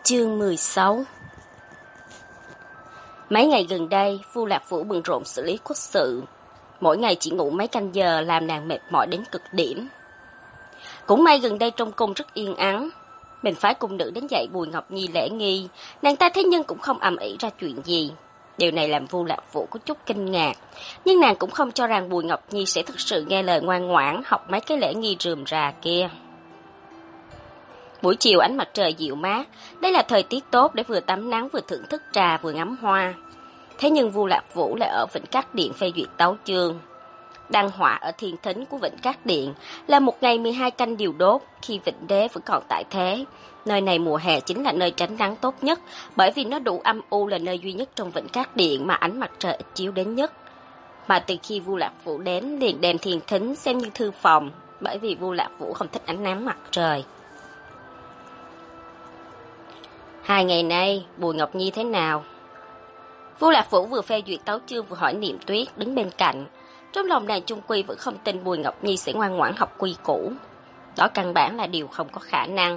Chương 16. Mấy ngày gần đây, Vu Lạc Vũ bận rộn xử lý quốc sự. Mỗi ngày chỉ ngủ mấy canh giờ làm nàng mệt mỏi đến cực điểm. Cũng may gần đây trong cung rất yên ắng. Mình phái cung nữ đến dạy Bùi Ngọc Nhi lễ nghi, nàng ta thế nhưng cũng không ầm ĩ ra chuyện gì. Điều này làm Vu Lạc Vũ có chút kinh ngạc, nhưng nàng cũng không cho rằng Bùi Ngọc Nhi sẽ thực sự nghe lời ngoan ngoãn học mấy cái lễ nghi rườm rà kia. Buổi chiều ánh mặt trời dịu mát, đây là thời tiết tốt để vừa tắm nắng vừa thưởng thức trà vừa ngắm hoa. Thế nhưng Vu Lạc Vũ lại ở Vĩnh Cát Điện phê duyệt tấu chương. Đăng họa ở thiên thính của Vĩnh Cát Điện là một ngày 12 canh điều đốt khi Vĩnh Đế vẫn còn tại thế. Nơi này mùa hè chính là nơi tránh nắng tốt nhất, bởi vì nó đủ âm u, là nơi duy nhất trong Vĩnh Cát Điện mà ánh mặt trời ít chiếu đến nhất. Mà từ khi Vu Lạc Vũ đến, liền đem thiên thính xem như thư phòng, bởi vì Vu Lạc Vũ không thích ánh nắng mặt trời. 2 ngày nay, Bùi Ngọc Nhi thế nào? Vu Lạc Vũ vừa phê duyệt tấu chương vừa hỏi Niệm Tuyết đứng bên cạnh. Trong lòng nàng chung quy vẫn không tin Bùi Ngọc Nhi sẽ ngoan ngoãn học quy củ. Đó căn bản là điều không có khả năng.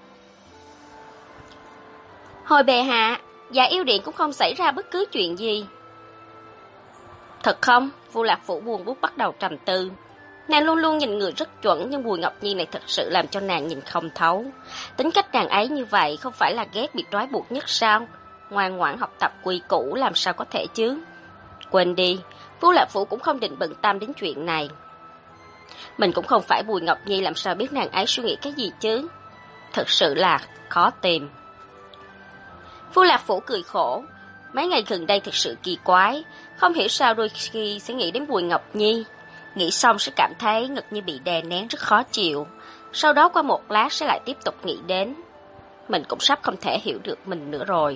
Hồi bệ hạ, dạ yêu điện cũng không xảy ra bất cứ chuyện gì. Thật không? Vu Lạc Vũ buồn bút bắt đầu trầm tư. Nàng luôn luôn nhìn người rất chuẩn, nhưng Bùi Ngọc Nhi này thật sự làm cho nàng nhìn không thấu. Tính cách nàng ấy như vậy không phải là ghét bị trói buộc nhất sao? Ngoan ngoãn học tập quy củ làm sao có thể chứ? Quên đi, Vu Lạc Vũ cũng không định bận tâm đến chuyện này. Mình cũng không phải Bùi Ngọc Nhi, làm sao biết nàng ấy suy nghĩ cái gì chứ? Thật sự là khó tìm. Vu Lạc Vũ cười khổ. Mấy ngày gần đây thực sự kỳ quái, không hiểu sao đôi khi sẽ nghĩ đến Bùi Ngọc Nhi. Nghĩ xong sẽ cảm thấy ngực như bị đè nén rất khó chịu. Sau đó qua một lát sẽ lại tiếp tục nghĩ đến. Mình cũng sắp không thể hiểu được mình nữa rồi.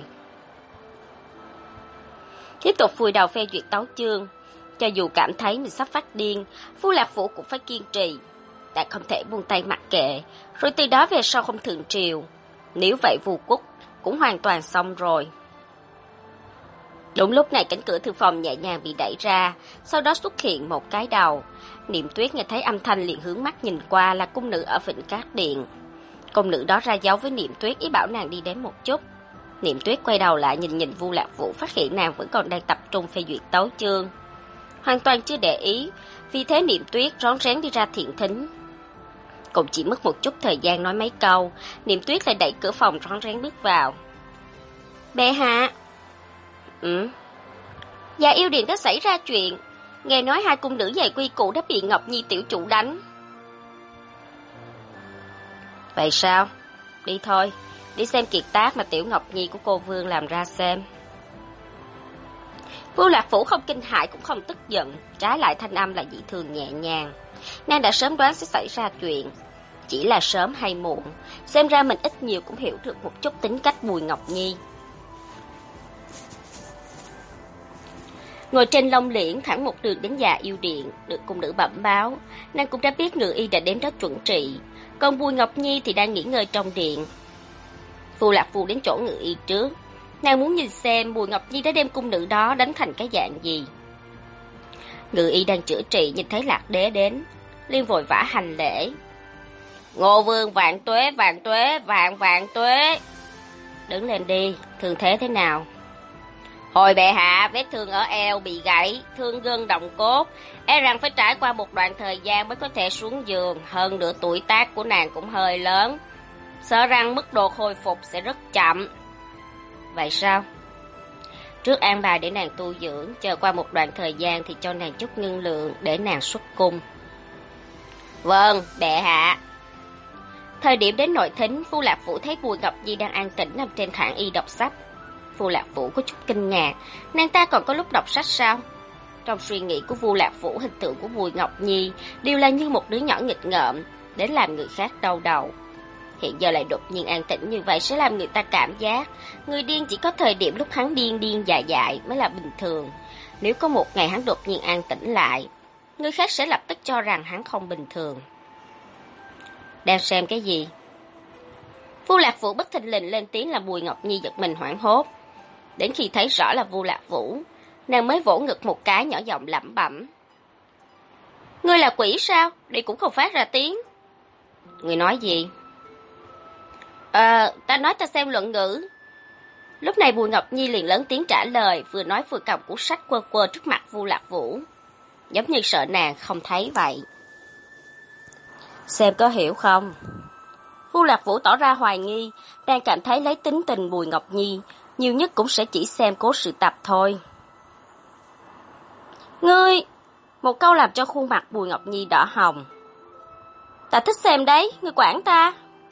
Tiếp tục vùi đầu phê duyệt tấu chương. Cho dù cảm thấy mình sắp phát điên, Vu Lạc Vũ cũng phải kiên trì. Đã không thể buông tay mặc kệ, rồi từ đó về sau không thượng triều. Nếu vậy Vu Cúc cũng hoàn toàn xong rồi. Đúng lúc này cánh cửa thư phòng nhẹ nhàng bị đẩy ra, sau đó xuất hiện một cái đầu. Niệm Tuyết nghe thấy âm thanh liền hướng mắt nhìn qua, là cung nữ ở Vĩnh Cát Điện. Cung nữ đó ra dấu với Niệm Tuyết, ý bảo nàng đi đến một chút. Niệm Tuyết quay đầu lại nhìn Vu Lạc Vũ, phát hiện nàng vẫn còn đang tập trung phê duyệt tấu chương, hoàn toàn chưa để ý. Vì thế Niệm Tuyết rón rén đi ra thiện thính. Cũng chỉ mất một chút thời gian nói mấy câu, Niệm Tuyết lại đẩy cửa phòng rón rén bước vào. Bệ hạ. Dạ yêu điện đã xảy ra chuyện. Nghe nói 2 cung nữ dạy quy củ đã bị Ngọc Nhi tiểu chủ đánh. Vậy sao? Đi thôi, đi xem kiệt tác mà tiểu Ngọc Nhi của cô Vương làm ra xem. Vu Lạc Vũ không kinh hãi cũng không tức giận, trái lại thanh âm là dị thường nhẹ nhàng. Nàng đã sớm đoán sẽ xảy ra chuyện, chỉ là sớm hay muộn, xem ra mình ít nhiều cũng hiểu được một chút tính cách Bùi Ngọc Nhi. Ngồi trên lông liễn thẳng một đường đến Dạ yêu điện, được cung nữ bẩm báo, nàng cũng đã biết ngự y đã đến đó chuẩn trị, còn Bùi Ngọc Nhi thì đang nghỉ ngơi trong điện. Vu Lạc Vũ đến chỗ ngự y trước, nàng muốn nhìn xem Bùi Ngọc Nhi đã đem cung nữ đó đánh thành cái dạng gì. Ngự y đang chữa trị nhìn thấy Lạc Đế đến, liền vội vã hành lễ. Ngô Vương vạn tuế, vạn tuế, vạn tuế. Đứng lên đi, thương thế thế nào? Hồi bệ hạ, vết thương ở eo bị gãy, thương gân động cốt, e rằng phải trải qua một đoạn thời gian mới có thể xuống giường, hơn nữa tuổi tác của nàng cũng hơi lớn, sợ rằng mức độ khôi phục sẽ rất chậm. Vậy sao? Trước an bài để nàng tu dưỡng, chờ qua một đoạn thời gian thì cho nàng chút ngân lượng để nàng xuất cung. Vâng, bệ hạ. Thời điểm đến nội thính, Vu Lạc Vũ thấy Bùi Ngọc Nhi đang an tĩnh nằm trên thảm y đọc sách. Vu Lạc Vũ có chút kinh ngạc, nàng ta còn có lúc đọc sách sao? Trong suy nghĩ của Vu Lạc Vũ, hình tượng của Bùi Ngọc Nhi đều là như một đứa nhỏ nghịch ngợm, đến làm người khác đau đầu. Hiện giờ lại đột nhiên an tĩnh như vậy sẽ làm người ta cảm giác người điên chỉ có thời điểm lúc hắn điên dại mới là bình thường. Nếu có một ngày hắn đột nhiên an tĩnh lại, người khác sẽ lập tức cho rằng hắn không bình thường. Đang xem cái gì? Vu Lạc Vũ bất thình lình lên tiếng làm Bùi Ngọc Nhi giật mình hoảng hốt. Đến khi thấy rõ là Vu Lạc Vũ, nàng mới vỗ ngực một cái, nhỏ giọng lẩm bẩm. Ngươi là quỷ sao? Đi cũng không phát ra tiếng. Ngươi nói gì? Ta nói ta xem luận ngữ. Lúc này Bùi Ngọc Nhi liền lớn tiếng trả lời, vừa nói vừa cầm cuốn sách quơ quơ trước mặt Vu Lạc Vũ, giống như sợ nàng không thấy vậy. Xem có hiểu không? Vu Lạc Vũ tỏ ra hoài nghi, đang cảm thấy lấy tính tình Bùi Ngọc Nhi, nhiều nhất cũng sẽ chỉ xem cố sự tập thôi. Ngươi! Một câu làm cho khuôn mặt Bùi Ngọc Nhi đỏ hồng. Ta thích xem đấy, ngươi quản ta.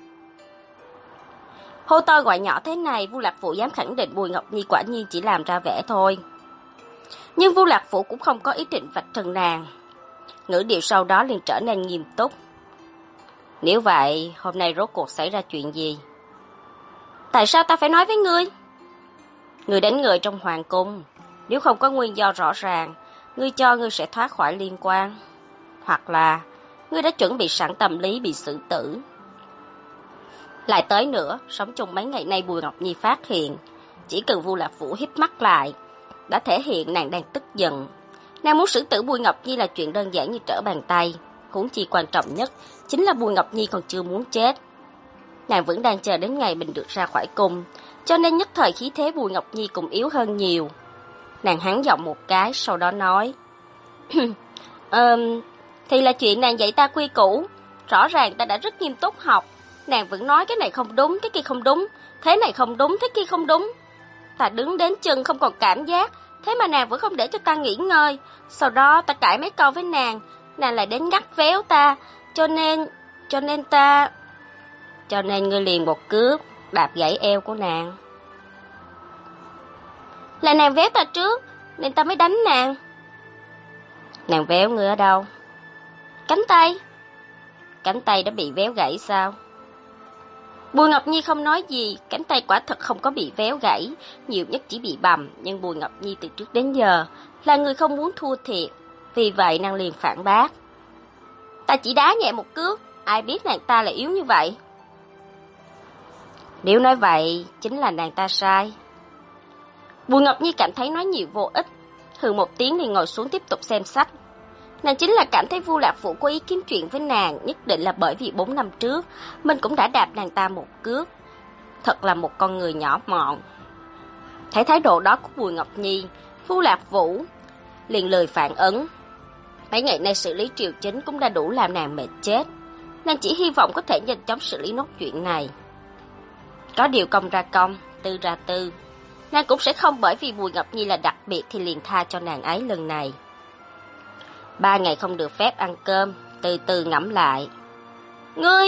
Hô to gọi nhỏ thế này, Vu Lạc Vũ dám khẳng định Bùi Ngọc Nhi quả nhiên chỉ làm ra vẻ thôi. Nhưng Vu Lạc Vũ cũng không có ý định vạch trần nàng. Ngữ điệu sau đó liền trở nên nghiêm túc. Nếu vậy, hôm nay rốt cuộc xảy ra chuyện gì? Tại sao ta phải nói với ngươi? Ngươi đánh người trong hoàng cung, nếu không có nguyên do rõ ràng, ngươi cho ngươi sẽ thoát khỏi liên quan. Hoặc là, ngươi đã chuẩn bị sẵn tâm lý bị xử tử. Lại tới nữa, sống chung mấy ngày nay Bùi Ngọc Nhi phát hiện, chỉ cần Vu Lạc Vũ híp mắt lại, đã thể hiện nàng đang tức giận. Nàng muốn xử tử Bùi Ngọc Nhi là chuyện đơn giản như trở bàn tay, huống chi quan trọng nhất chính là Bùi Ngọc Nhi còn chưa muốn chết. Nàng vẫn đang chờ đến ngày mình được ra khỏi cung, cho nên nhất thời khí thế Bùi Ngọc Nhi cũng yếu hơn nhiều. Nàng hắn giọng một cái, sau đó nói, thì là chuyện nàng dạy ta quy củ, rõ ràng ta đã rất nghiêm túc học. Nàng vẫn nói cái này không đúng, cái kia không đúng, thế này không đúng, thế kia không đúng. Ta đứng đến chân không còn cảm giác, thế mà nàng vẫn không để cho ta nghỉ ngơi. Sau đó ta cãi mấy câu với nàng lại đến ngắt véo ta, cho nên ngươi liền một cước đạp gãy eo của nàng. Là nàng véo ta trước, nên ta mới đánh nàng. Nàng véo ngươi ở đâu? Cánh tay. Cánh tay đã bị véo gãy sao? Bùi Ngọc Nhi không nói gì, cánh tay quả thật không có bị véo gãy, nhiều nhất chỉ bị bầm, nhưng Bùi Ngọc Nhi từ trước đến giờ là người không muốn thua thiệt, vì vậy nàng liền phản bác. Ta chỉ đá nhẹ một cước, ai biết nàng ta lại yếu như vậy? Nếu nói vậy, chính là nàng ta sai. Bùi Ngọc Nhi cảm thấy nói nhiều vô ích, hừ một tiếng liền ngồi xuống tiếp tục xem sách. Nàng chính là cảm thấy Vu Lạc Vũ có ý kiếm chuyện với nàng, nhất định là bởi vì 4 năm trước, mình cũng đã đạp nàng ta một cước. Thật là một con người nhỏ mọn. Thấy thái độ đó của Bùi Ngọc Nhi, Vu Lạc Vũ liền lười phản ứng. Mấy ngày nay xử lý triều chính cũng đã đủ làm nàng mệt chết. Nàng chỉ hy vọng có thể nhanh chóng xử lý nốt chuyện này. Có điều công ra công, tư ra tư. Nàng cũng sẽ không bởi vì Bùi Ngọc Nhi là đặc biệt thì liền tha cho nàng ấy lần này. 3 ngày không được phép ăn cơm, từ từ ngẫm lại. Ngươi!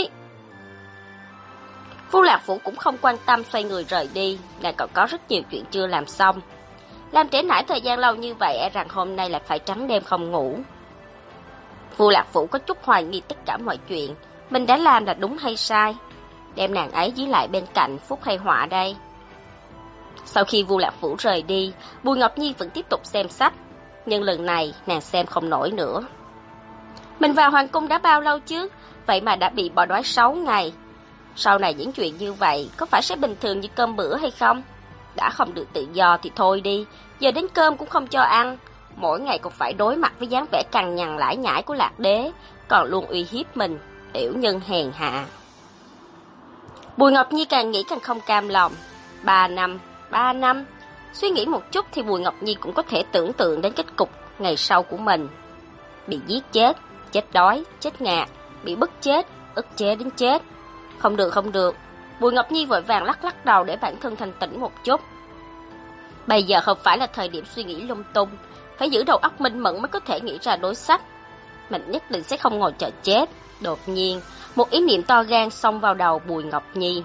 Vu Lạc Vũ cũng không quan tâm xoay người rời đi, nàng còn có rất nhiều chuyện chưa làm xong. Làm trễ nải thời gian lâu như vậy e rằng hôm nay lại phải trắng đêm không ngủ. Vu Lạc Vũ có chút hoài nghi tất cả mọi chuyện, mình đã làm là đúng hay sai, đem nàng ấy dưới lại bên cạnh phúc hay họa đây. Sau khi Vu Lạc Vũ rời đi, Bùi Ngọc Nhi vẫn tiếp tục xem sách, nhưng lần này nàng xem không nổi nữa. Mình vào hoàng cung đã bao lâu chứ, vậy mà đã bị bỏ đói 6 ngày. Sau này những chuyện như vậy có phải sẽ bình thường như cơm bữa hay không? Đã không được tự do thì thôi đi, giờ đến cơm cũng không cho ăn. Mỗi ngày còn phải đối mặt với dáng vẻ cằn nhằn lải nhải của Lạc Đế, còn luôn uy hiếp mình, tiểu nhân hèn hạ. Bùi Ngọc Nhi càng nghĩ càng không cam lòng. 3 năm. Suy nghĩ một chút thì Bùi Ngọc Nhi cũng có thể tưởng tượng đến kết cục ngày sau của mình. Bị giết chết, chết đói, chết ngạt, bị bức chết, ức chế đến chết. Không được. Bùi Ngọc Nhi vội vàng lắc đầu để bản thân thanh tĩnh một chút. Bây giờ không phải là thời điểm suy nghĩ lung tung, phải giữ đầu óc minh mẫn mới có thể nghĩ ra đối sách. Mình nhất định sẽ không ngồi chờ chết. Đột nhiên, một ý niệm to gan xông vào đầu Bùi Ngọc Nhi.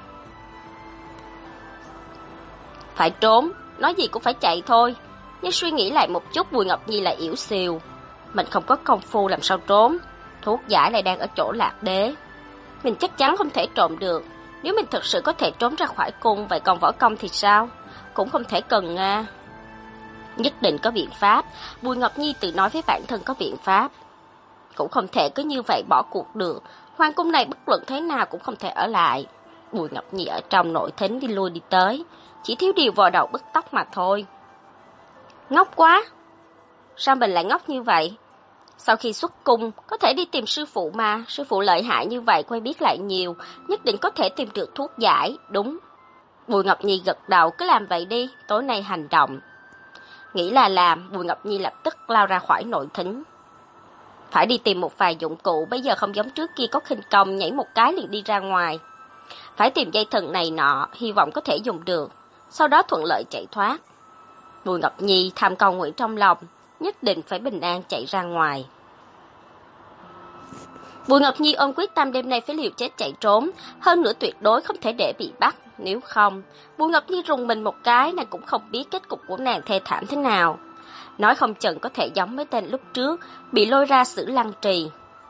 Phải trốn, nói gì cũng phải chạy thôi. Nhưng suy nghĩ lại một chút, Bùi Ngọc Nhi lại yếu xìu. Mình không có công phu làm sao trốn, thuốc giải lại đang ở chỗ Lạc Đế. Mình chắc chắn không thể trộm được. Nếu mình thực sự có thể trốn ra khỏi cung, vậy còn võ công thì sao? Cũng không thể cần nga. Nhất định có biện pháp. Bùi Ngọc Nhi tự nói với bản thân có biện pháp. Cũng không thể cứ như vậy bỏ cuộc được. Hoàng cung này bất luận thế nào cũng không thể ở lại. Bùi Ngọc Nhi ở trong nội thính đi lui đi tới, chỉ thiếu điều vò đầu bứt tóc mà thôi. Ngốc quá! Sao mình lại ngốc như vậy? Sau khi xuất cung, có thể đi tìm sư phụ mà, sư phụ lợi hại như vậy quen biết lại nhiều, nhất định có thể tìm được thuốc giải, đúng. Bùi Ngọc Nhi gật đầu, cứ làm vậy đi, tối nay hành động. Nghĩ là làm, Bùi Ngọc Nhi lập tức lao ra khỏi nội thính. Phải đi tìm một vài dụng cụ, bây giờ không giống trước kia có khinh công, nhảy một cái liền đi ra ngoài. Phải tìm dây thừng này nọ, hy vọng có thể dùng được, sau đó thuận lợi chạy thoát. Bùi Ngọc Nhi thầm cầu nguyện trong lòng, nhất định phải bình an chạy ra ngoài. Bùi Ngọc Nhi ôm quyết tâm đêm nay phải liều chết chạy trốn, hơn nữa tuyệt đối không thể để bị bắt, nếu không, Bùi Ngọc Nhi rùng mình một cái, nàng cũng không biết kết cục của nàng thê thảm thế nào. Nói không chừng có thể giống mấy tên lúc trước, bị lôi ra xử lăng trì.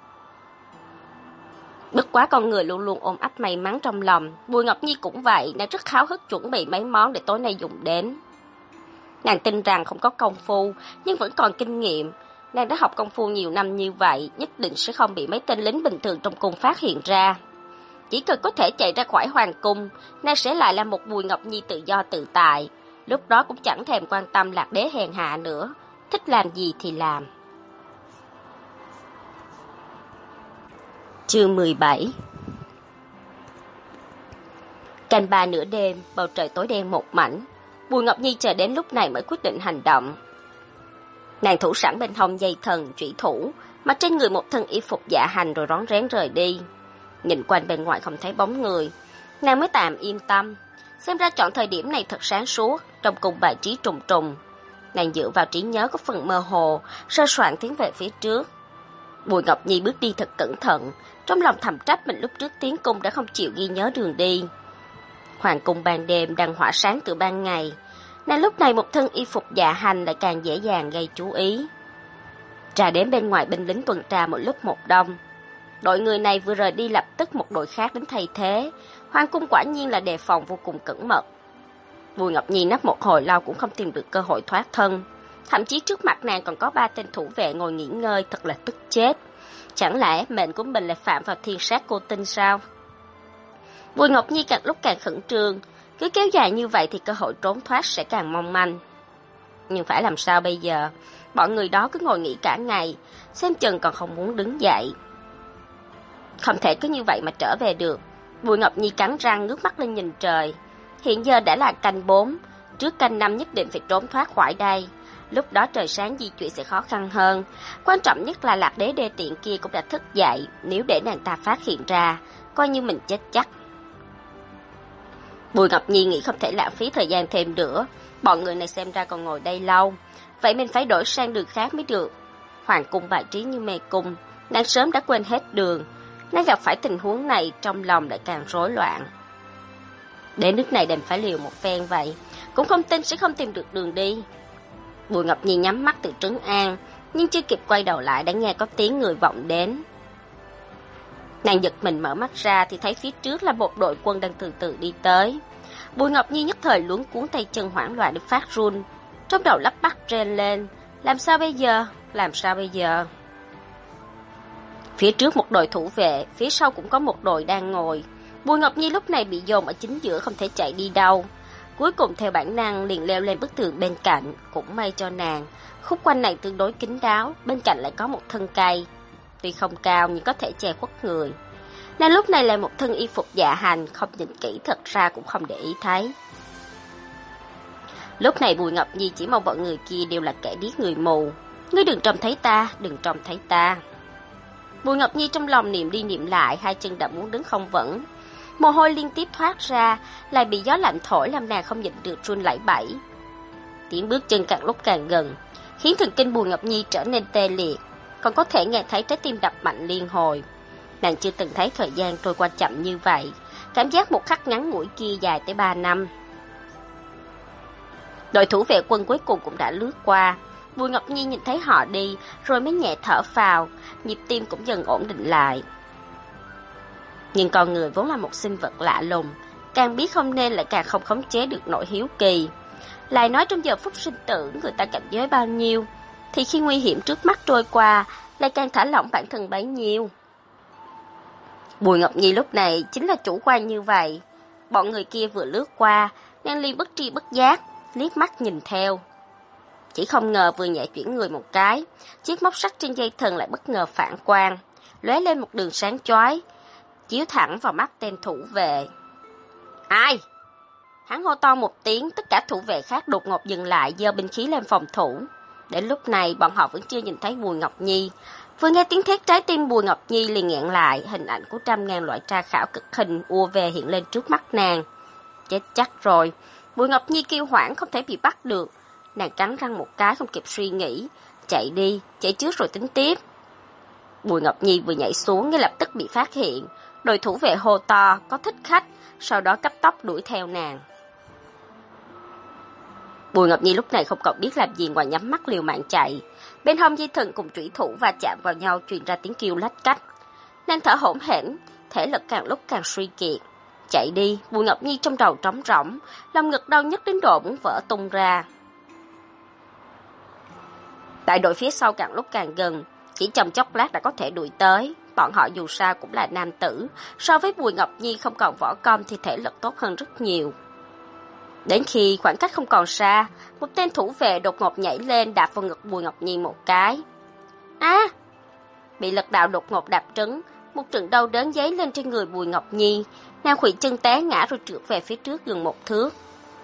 Bất quá con người luôn luôn ôm ấp may mắn trong lòng, Bùi Ngọc Nhi cũng vậy, nàng rất háo hức chuẩn bị mấy món để tối nay dùng đến. Nàng tin rằng không có công phu, nhưng vẫn còn kinh nghiệm. Nàng đã học công phu nhiều năm như vậy, nhất định sẽ không bị mấy tên lính bình thường trong cung phát hiện ra. Chỉ cần có thể chạy ra khỏi hoàng cung, nàng sẽ lại là một Bùi Ngọc Nhi tự do tự tại. Lúc đó cũng chẳng thèm quan tâm lạc đế hèn hạ nữa, thích làm gì thì làm. Chương 17. Canh ba nửa đêm, bầu trời tối đen một mảnh. Bùi Ngọc Nhi chờ đến lúc này mới quyết định hành động. Nàng thủ sẵn bên hông dây thần, chủy thủ, mặc trên người một thân y phục dạ hành rồi rón rén rời đi. Nhìn quanh bên ngoài không thấy bóng người, nàng mới tạm yên tâm. Xem ra chọn thời điểm này thật sáng suốt, trong cùng bài trí trùng trùng. Nàng dựa vào trí nhớ có phần mơ hồ, sơ soạn tiến về phía trước. Bùi Ngọc Nhi bước đi thật cẩn thận, trong lòng thầm trách mình lúc trước tiến cung đã không chịu ghi nhớ đường đi. Hoàng cung ban đêm đang hỏa sáng từ ban ngày, nên lúc này một thân y phục dạ hành lại càng dễ dàng gây chú ý. Ra đến bên ngoài binh lính tuần tra một lúc một đông. Đội người này vừa rời đi lập tức một đội khác đến thay thế. Hoàng cung quả nhiên là đề phòng vô cùng cẩn mật. Bùi Ngọc Nhi nấp một hồi lâu cũng không tìm được cơ hội thoát thân. Thậm chí trước mặt nàng còn có 3 tên thủ vệ ngồi nghỉ ngơi, thật là tức chết. Chẳng lẽ mệnh của mình lại phạm vào thiên sát cô tinh sao? Bùi Ngọc Nhi càng lúc càng khẩn trương, cứ kéo dài như vậy thì cơ hội trốn thoát sẽ càng mong manh. Nhưng phải làm sao bây giờ? Bọn người đó cứ ngồi nghỉ cả ngày, xem chừng còn không muốn đứng dậy. Không thể cứ như vậy mà trở về được. Bùi Ngọc Nhi cắn răng ngước mắt lên nhìn trời. Hiện giờ đã là canh 4, trước canh 5 nhất định phải trốn thoát khỏi đây. Lúc đó trời sáng di chuyển sẽ khó khăn hơn. Quan trọng nhất là lạc đế đê tiện kia cũng đã thức dậy, nếu để nàng ta phát hiện ra, coi như mình chết chắc. Bùi Ngọc Nhi nghĩ không thể lãng phí thời gian thêm nữa, bọn người này xem ra còn ngồi đây lâu, vậy mình phải đổi sang đường khác mới được. Hoàng cung bài trí như mê cung, nàng sớm đã quên hết đường, nàng gặp phải tình huống này trong lòng lại càng rối loạn. Đến nước này đành phải liều một phen vậy, cũng không tin sẽ không tìm được đường đi. Bùi Ngọc Nhi nhắm mắt tự trấn an, nhưng chưa kịp quay đầu lại đã nghe có tiếng người vọng đến. Nàng giật mình mở mắt ra thì thấy phía trước là một đội quân đang từ từ đi tới. Bùi Ngọc Nhi nhất thời luống cuống, tay chân hoảng loạn đến phát run, trong đầu lắp bắp rên lên, làm sao bây giờ, làm sao bây giờ? Phía trước một đội thủ vệ, phía sau cũng có một đội đang ngồi. Bùi Ngọc Nhi lúc này bị dồn ở chính giữa không thể chạy đi đâu. Cuối cùng theo bản năng liền leo lên bức tường bên cạnh, cũng may cho nàng, khúc quanh này tương đối kín đáo, bên cạnh lại có một thân cây. Tuy không cao nhưng có thể che khuất người. Nàng lúc này là một thân y phục dạ hành, không nhìn kỹ thật ra cũng không để ý thấy. Lúc này Bùi Ngọc Nhi chỉ mong bọn người kia đều là kẻ điếc người mù. Ngươi đừng trông thấy ta, đừng trông thấy ta. Bùi Ngọc Nhi trong lòng niệm đi niệm lại, hai chân đã muốn đứng không vững. Mồ hôi liên tiếp thoát ra, lại bị gió lạnh thổi làm nàng không nhịn được run lẩy bẩy. Tiếng bước chân càng lúc càng gần, khiến thần kinh Bùi Ngọc Nhi trở nên tê liệt, còn có thể nghe thấy trái tim đập mạnh liên hồi. Nàng chưa từng thấy thời gian trôi qua chậm như vậy, cảm giác một khắc ngắn ngủi kia dài tới 3 năm. Đội thủ vệ quân cuối cùng cũng đã lướt qua. Bùi Ngọc Nhi nhìn thấy họ đi, rồi mới nhẹ thở phào, nhịp tim cũng dần ổn định lại. Nhưng con người vốn là một sinh vật lạ lùng, càng biết không nên lại càng không khống chế được nỗi hiếu kỳ. Lại nói trong giờ phút sinh tử người ta cảnh giới bao nhiêu, thì khi nguy hiểm trước mắt trôi qua, lại càng thả lỏng bản thân bấy nhiêu. Bùi Ngọc Nhi lúc này chính là chủ quan như vậy. Bọn người kia vừa lướt qua, nàng liền bất tri bất giác, liếc mắt nhìn theo. Chỉ không ngờ vừa nhẹ chuyển người một cái, chiếc móc sắt trên dây thừng lại bất ngờ phản quang, lóe lên một đường sáng chói, chiếu thẳng vào mắt tên thủ vệ. Ai? Hắn hô to một tiếng, tất cả thủ vệ khác đột ngột dừng lại, giơ binh khí lên phòng thủ. Đến lúc này bọn họ vẫn chưa nhìn thấy Bùi Ngọc Nhi. Vừa nghe tiếng thét, trái tim Bùi Ngọc Nhi liền nghẹn lại, hình ảnh của 100.000 loại tra khảo cực hình ùa về hiện lên trước mắt nàng. Chết chắc rồi, Bùi Ngọc Nhi kêu hoảng không thể bị bắt được. Nàng cắn răng một cái không kịp suy nghĩ, chạy đi, chạy trước rồi tính tiếp. Bùi Ngọc Nhi vừa nhảy xuống ngay lập tức bị phát hiện, đội thủ vệ hô to có thích khách, sau đó cấp tốc đuổi theo nàng. Bùi Ngọc Nhi lúc này không còn biết làm gì ngoài nhắm mắt liều mạng chạy. Bên hông dây thừng cùng chủy thủ va chạm vào nhau truyền ra tiếng kêu lách cách. Nàng thở hổn hển, thể lực càng lúc càng suy kiệt. Chạy đi, Bùi Ngọc Nhi trong đầu trống rỗng, lòng ngực đau nhức đến độ muốn vỡ tung ra. Đại đội phía sau càng lúc càng gần, chỉ trong chốc lát đã có thể đuổi tới. Bọn họ dù sao cũng là nam tử, so với Bùi Ngọc Nhi không còn võ công thì thể lực tốt hơn rất nhiều. Đến khi khoảng cách không còn xa, một tên thủ vệ đột ngột nhảy lên đạp vào ngực Bùi Ngọc Nhi một cái. Bị lực đạo đột ngột đạp trúng, một trận đau đớn dấy lên trên người Bùi Ngọc Nhi, nàng khuỵu chân té ngã rồi trượt về phía trước gần 1 thước.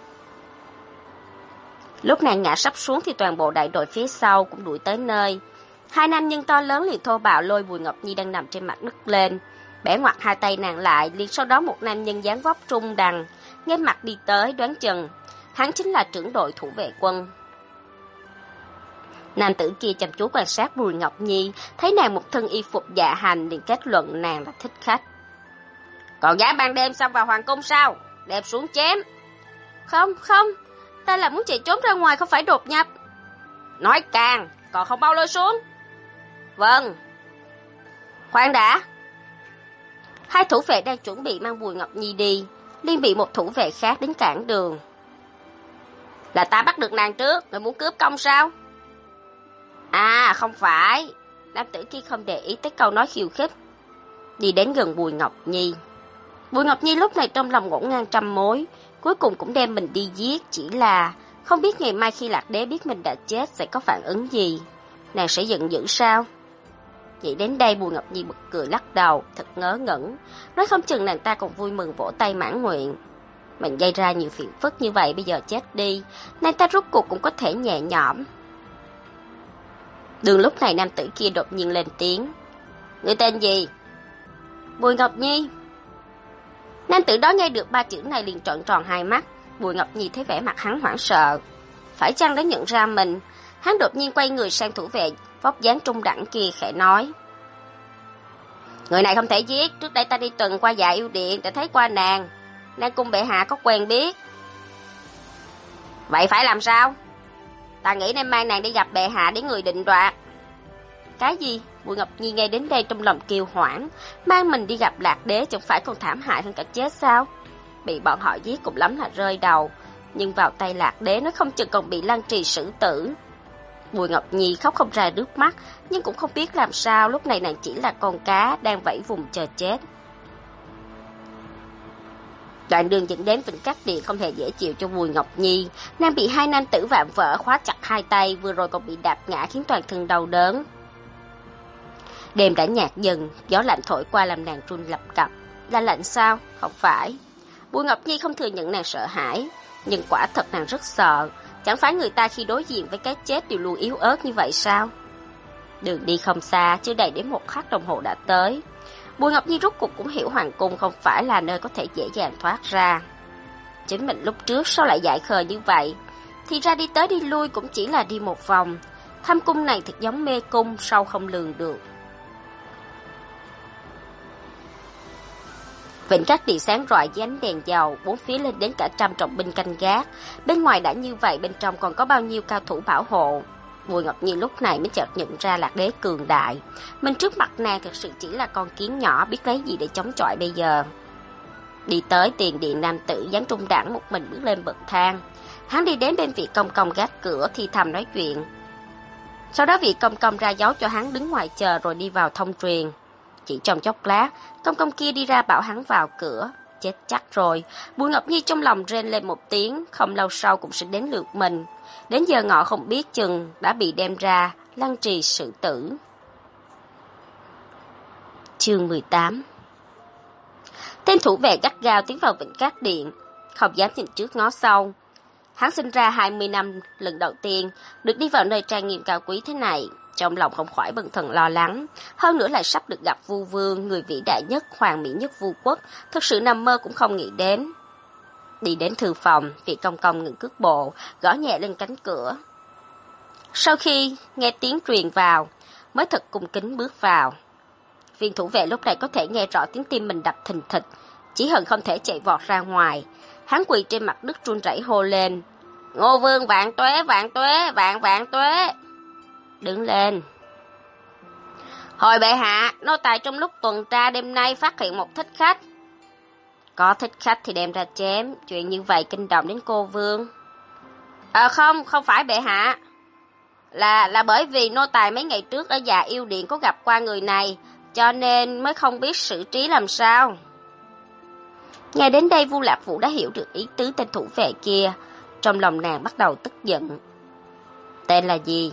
Lúc nàng ngã sắp xuống thì toàn bộ đại đội phía sau cũng đuổi tới nơi. 2 nam nhân to lớn liền thô bạo lôi Bùi Ngọc Nhi đang nằm trên mặt đất lên, bẻ ngoặt 2 tay nàng lại, liền sau đó một nam nhân dáng vóc trung đằng, nghe mặt đi tới, đoán chừng hắn chính là trưởng đội thủ vệ quân. Nam tử kia chăm chú quan sát Bùi Ngọc Nhi, thấy nàng một thân y phục dạ hành liền kết luận nàng là thích khách. Còn dám ban đêm xông vào hoàng cung sao? Đem xuống chém. Không, ta là muốn chạy trốn ra ngoài không phải đột nhập. Nói càng, còn không bao lôi xuống. Vâng. Khoan đã. 2 thủ vệ đang chuẩn bị mang Bùi Ngọc Nhi đi, liền bị một thủ vệ khác đến cản đường. Là ta bắt được nàng trước, người muốn cướp công sao? Không phải. Nam tử kia không để ý tới câu nói khiêu khích, đi đến gần Bùi Ngọc Nhi. Bùi Ngọc Nhi lúc này trong lòng ngổn ngang trăm mối, cuối cùng cũng đem mình đi giết, chỉ là không biết ngày mai khi Lạc Đế biết mình đã chết sẽ có phản ứng gì. Nàng sẽ giận dữ sao? Nghĩ đến đây Bùi Ngọc Nhi bật cười lắc đầu, thật ngớ ngẩn, nói không chừng nàng ta còn vui mừng vỗ tay mãn nguyện. Mình gây ra nhiều phiền phức như vậy, bây giờ chết đi, nàng ta rốt cuộc cũng có thể nhẹ nhõm. Đường lúc này nam tử kia đột nhiên lên tiếng. Người tên gì? Bùi Ngọc Nhi. Nam tử đó nghe được 3 chữ này liền trợn tròn 2 mắt. Bùi Ngọc Nhi thấy vẻ mặt hắn hoảng sợ, phải chăng đã nhận ra mình? Hắn đột nhiên quay người sang thủ vệ vóc dáng trung đẳng kia khẽ nói. Người này không thể giết, trước đây ta đi tuần qua Dạ Yêu Điện đã thấy qua nàng cùng bệ hạ có quen biết. Vậy phải làm sao? Ta nghĩ nên mang nàng đi gặp bệ hạ để người định đoạt. Cái gì? Bùi Ngọc Nhi nghe đến đây trong lòng kêu hoảng, mang mình đi gặp Lạc Đế chẳng phải còn thảm hại hơn cả chết sao? Bị bọn họ giết cũng lắm là rơi đầu, nhưng vào tay Lạc Đế nó không chừng còn bị lăng trì xử tử. Bùi Ngọc Nhi khóc không ra nước mắt, nhưng cũng không biết làm sao, lúc này nàng chỉ là con cá đang vẫy vùng chờ chết. Đoạn đường dẫn đến Vĩnh Cát Điện không hề dễ chịu cho Bùi Ngọc Nhi, nàng bị 2 nam tử vạm vỡ khóa chặt 2 tay, vừa rồi còn bị đạp ngã khiến toàn thân đau đớn. Đêm đã nhạt dần, gió lạnh thổi qua làm nàng run lập cập. Là lạnh sao? Không phải. Bùi Ngọc Nhi không thừa nhận nàng sợ hãi, nhưng quả thật nàng rất sợ. Chẳng phải người ta khi đối diện với cái chết đều luôn yếu ớt như vậy sao? Đường đi không xa, chưa đầy đến 1 khắc đồng hồ đã tới. Bùi Ngọc Nhi rốt cuộc cũng hiểu hoàng cung không phải là nơi có thể dễ dàng thoát ra. Chính mình lúc trước sao lại dại khờ như vậy? Thì ra đi tới đi lui cũng chỉ là đi một vòng. Thâm cung này thật giống mê cung, sâu không lường được. Vịnh Cát Điện sáng rọi dưới ánh đèn dầu, 4 phía lên đến cả 100 trọng binh canh gác. Bên ngoài đã như vậy, bên trong còn có bao nhiêu cao thủ bảo hộ. Bùi Ngọc Nhi lúc này mới chợt nhận ra Lạc Đế cường đại. Mình trước mặt nàng thực sự chỉ là con kiến nhỏ, biết lấy gì để chống chọi bây giờ. Đi tới tiền điện, nam tử dáng trung đẳng một mình bước lên bậc thang. Hắn đi đến bên vị công công gác cửa thì thầm nói chuyện. Sau đó vị công công ra dấu cho hắn đứng ngoài chờ rồi đi vào thông truyền. Chỉ trong chốc lát, công công kia đi ra bảo hắn vào cửa. chết chắc rồi. Bùi Ngọc Nhi trong lòng rên lên một tiếng, không lâu sau cũng sẽ đến lượt mình. Đến giờ ngọ không biết chừng đã bị đem ra lăng trì xử tử. Chương 18. Tên thủ vệ gắt gao tiến vào Vĩnh Cát Điện, không dám nhìn trước ngó sau. Hắn sinh ra 20 năm, lần đầu tiên được đi vào nơi trang nghiêm cao quý thế này, trong lòng không khỏi bần thần lo lắng. Hơn nữa lại sắp được gặp Vu Vương, người vĩ đại nhất, hoàng mỹ nhất Vu quốc, thực sự nằm mơ cũng không nghĩ đến. Đi đến thư phòng, vị công công ngừng cước bộ, gõ nhẹ lên cánh cửa. Sau khi nghe tiếng truyền vào, mới thật cung kính bước vào. Viên thủ vệ lúc này có thể nghe rõ tiếng tim mình đập thình thịch, chỉ hận không thể chạy vọt ra ngoài. Hắn quỳ trên mặt đất run rẩy hô lên: Ngô Vương vạn tuế, vạn tuế, vạn tuế. Đứng lên. Hồi bệ hạ, nô tài trong lúc tuần tra đêm nay phát hiện một thích khách. Có thích khách thì đem ra chém, chuyện như vậy kinh động đến cô Vương. Không phải bệ hạ. Là bởi vì nô tài mấy ngày trước ở Dạ Yêu Điện có gặp qua người này, cho nên mới không biết xử trí làm sao. Nghe đến đây Vu Lạc Vũ đã hiểu được ý tứ tên thủ vệ kia, trong lòng nàng bắt đầu tức giận. Tên là gì?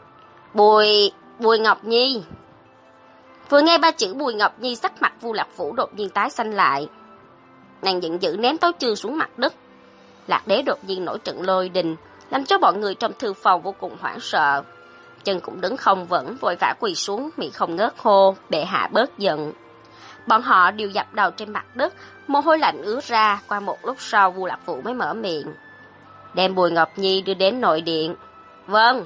Bùi Ngọc Nhi. Vừa nghe ba chữ Bùi Ngọc Nhi, sắc mặt Vu Lạc Vũ đột nhiên tái xanh lại. Nàng giận dữ ném tấu chương xuống mặt đất. Lạc Đế đột nhiên nổi trận lôi đình, làm cho bọn người trong thư phòng vô cùng hoảng sợ. Chân cũng đứng không vững, vội vã quỳ xuống, miệng không ngớt hô: bệ hạ bớt giận. Bọn họ đều dập đầu trên mặt đất, mồ hôi lạnh ứa ra. Qua một lúc sau Vu Lạc Vũ mới mở miệng: đem Bùi Ngọc Nhi đưa đến nội điện. Vâng.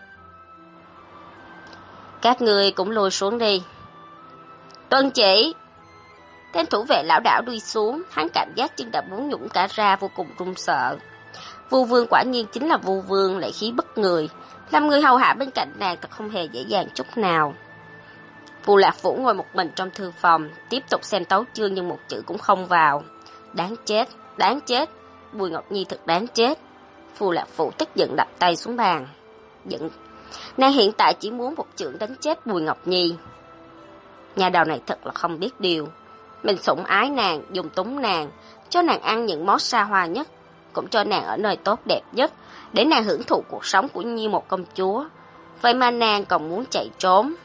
Các ngươi cũng lùi xuống đi. Tuân chỉ. Tên thủ vệ lão đảo đi xuống, hắn cảm giác chân đã muốn nhũng cả ra, vô cùng run sợ. Vu Vương quả nhiên chính là Vu Vương, lệ khí bất người, làm người hầu hạ bên cạnh nàng thật không hề dễ dàng chút nào. Vu Lạc Vũ ngồi một mình trong thư phòng, tiếp tục xem tấu chương nhưng một chữ cũng không vào. Đáng chết, đáng chết, Bùi Ngọc Nhi thật đáng chết. Vu Lạc Vũ tức giận đập tay xuống bàn. Giận, nàng hiện tại chỉ muốn một chưởng đánh chết Bùi Ngọc Nhi. Nhà đầu này thật là không biết điều. Mình sủng ái nàng, dùng túng nàng, cho nàng ăn những món xa hoa nhất, cũng cho nàng ở nơi tốt đẹp nhất, để nàng hưởng thụ cuộc sống của như một công chúa. Vậy mà nàng còn muốn chạy trốn.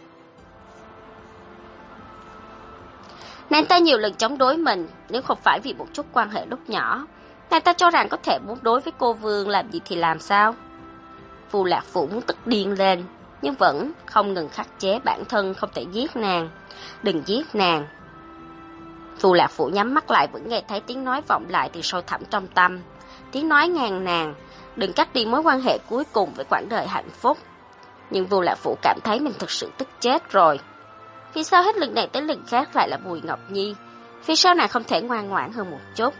Nàng ta nhiều lần chống đối mình, nếu không phải vì một chút quan hệ lúc nhỏ, nàng ta cho rằng có thể muốn đối với cô Vương làm gì thì làm sao. Vu Lạc Vũ muốn tức điên lên, nhưng vẫn không ngừng khắc chế bản thân không thể giết nàng. Đừng giết nàng. Vu Lạc Vũ nhắm mắt lại vẫn nghe thấy tiếng nói vọng lại từ sâu thẳm trong tâm. Tiếng nói ngàn nàng, đừng cắt đi mối quan hệ cuối cùng với quãng đời hạnh phúc. Nhưng Vu Lạc Vũ cảm thấy mình thực sự tức chết rồi. Vì sao hết lần này tới lần khác lại là Bùi Ngọc Nhi? Vì sao nàng không thể ngoan ngoãn hơn một chút?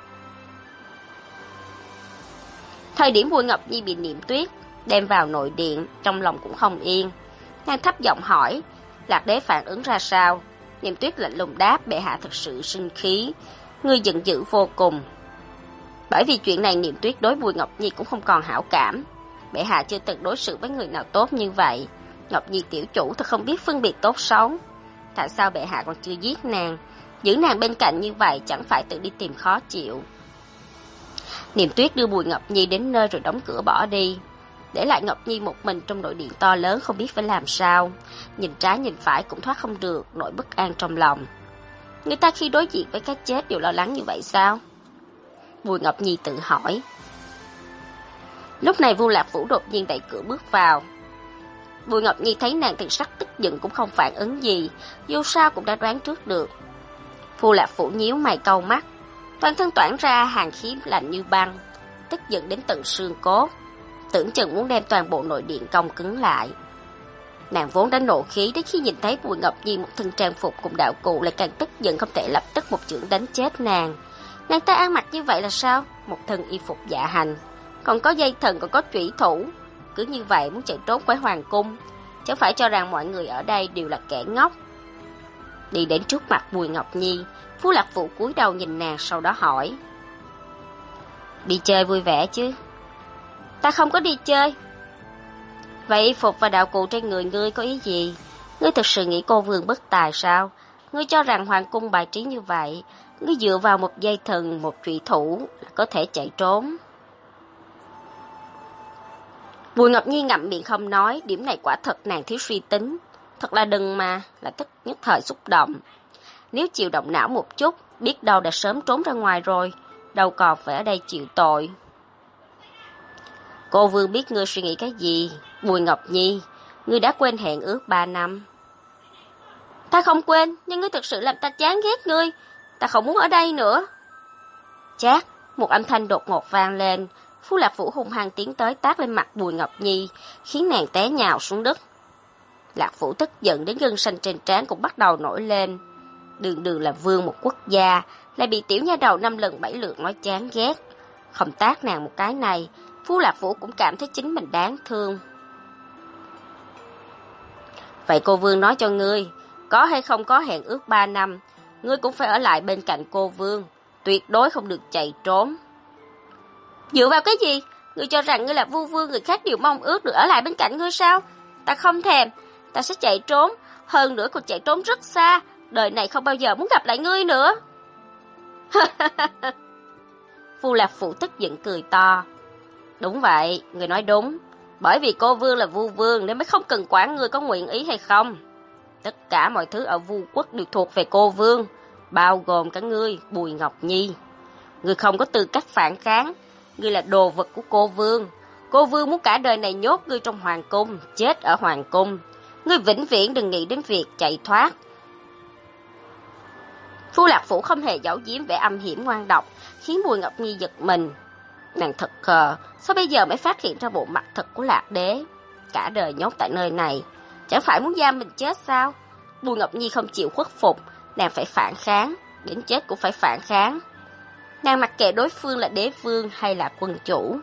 Thời điểm Bùi Ngọc Nhi bị Niệm Tuyết đem vào nội điện, trong lòng cũng không yên. Nàng thấp giọng hỏi, Lạc Đế phản ứng ra sao? Niệm Tuyết lạnh lùng đáp, bệ hạ thực sự sinh khí, ngươi giận dữ vô cùng. Bởi vì chuyện này Niệm Tuyết đối Bùi Ngọc Nhi cũng không còn hảo cảm. Bệ hạ chưa từng đối xử với người nào tốt như vậy. Ngọc Nhi tiểu chủ thật không biết phân biệt tốt xấu. Tại sao bệ hạ còn chưa giết nàng? Giữ nàng bên cạnh như vậy chẳng phải tự đi tìm khó chịu. Niệm Tuyết đưa Bùi Ngọc Nhi đến nơi rồi đóng cửa bỏ đi, để lại Ngọc Nhi một mình trong nội điện to lớn không biết phải làm sao. Nhìn trái nhìn phải cũng thoát không được nỗi bất an trong lòng. Người ta khi đối diện với cái chết đều lo lắng như vậy sao? Bùi Ngọc Nhi tự hỏi. Lúc này Vu Lạc Vũ đột nhiên đẩy cửa bước vào. Bùi Ngọc Nhi thấy nàng thần sắc tức giận cũng không phản ứng gì, dù sao cũng đã đoán trước được. Vu Lạc Vũ nhíu mày cau mắt, toàn thân toản ra hàn khí lạnh như băng, tức giận đến tận xương cốt, tưởng chừng muốn đem toàn bộ nội điện cong cứng lại. Nàng vốn đã nộ khí, đến khi nhìn thấy Bùi Ngọc Nhi một thân trang phục cùng đạo cụ lại càng tức giận không thể lập tức một chưởng đánh chết nàng. Nàng ta ăn mặc như vậy là sao? Một thân y phục dạ hành, còn có dây thần, còn có chủy thủ, cứ như vậy muốn chạy trốn khỏi hoàng cung, chẳng phải cho rằng mọi người ở đây đều là kẻ ngốc. Đi đến trước mặt Bùi Ngọc Nhi, Vu Lạc Vũ cúi đầu nhìn nàng, sau đó hỏi, đi chơi vui vẻ chứ? Ta không có đi chơi. Vậy y phục và đạo cụ trên người ngươi có ý gì? Ngươi thực sự nghĩ cô Vương bất tài sao? Ngươi cho rằng hoàng cung bài trí như vậy Ngươi dựa vào một dây thừng, một trụy thủ là có thể chạy trốn. Bùi Ngọc Nhi ngậm miệng không nói, điểm này quả thật nàng thiếu suy tính. Thật là đừng mà, là tức nhất thời xúc động. Nếu chịu động não một chút, biết đâu đã sớm trốn ra ngoài rồi, đâu còn phải ở đây chịu tội. Cô Vương biết ngươi suy nghĩ cái gì, Bùi Ngọc Nhi, ngươi đã quên hẹn ước 3 năm. Ta không quên, nhưng ngươi thực sự làm ta chán ghét ngươi, ta không muốn ở đây nữa. Chát, một âm thanh đột ngột vang lên, Phu Lạc Phủ hung hăng tiến tới tát lên mặt Bùi Ngọc Nhi, khiến nàng té nhào xuống đất. Lạc Phủ tức giận đến gân xanh trên trán cũng bắt đầu nổi lên. Đường đường là vương một quốc gia, lại bị tiểu nha đầu 5 lần 7 lượt nói chán ghét. Không tát nàng một cái này, Phu Lạc Phủ cũng cảm thấy chính mình đáng thương. Vậy cô Vương nói cho ngươi, có hay không có hẹn ước 3 năm, ngươi cũng phải ở lại bên cạnh cô Vương, tuyệt đối không được chạy trốn. Dựa vào cái gì? Ngươi cho rằng ngươi là vua vương, người khác đều mong ước được ở lại bên cạnh ngươi sao? Ta không thèm, ta sẽ chạy trốn, hơn nữa còn chạy trốn rất xa, đời này không bao giờ muốn gặp lại ngươi nữa. Phu Lạc Phủ tức giận cười to. Đúng vậy, người nói đúng, bởi vì cô Vương là vua vương nên mới không cần quản ngươi có nguyện ý hay không. Tất cả mọi thứ ở Vu Quốc đều thuộc về cô Vương, bao gồm cả ngươi, Bùi Ngọc Nhi. Ngươi không có tư cách phản kháng, ngươi là đồ vật của cô Vương. Cô Vương muốn cả đời này nhốt ngươi trong hoàng cung, chết ở hoàng cung. Ngươi vĩnh viễn đừng nghĩ đến việc chạy thoát. Phu Lạc Phủ không hề giấu giếm vẻ âm hiểm ngoan độc, khiến Bùi Ngọc Nhi giật mình. Nàng thật khờ, sao bây giờ mới phát hiện ra bộ mặt thật của Lạc Đế? Cả đời nhốt tại nơi này, chẳng phải muốn giam mình chết sao? Bùi Ngọc Nhi không chịu khuất phục, nàng phải phản kháng, đến chết cũng phải phản kháng. Nàng mặc kệ đối phương là đế vương hay là quân chủ.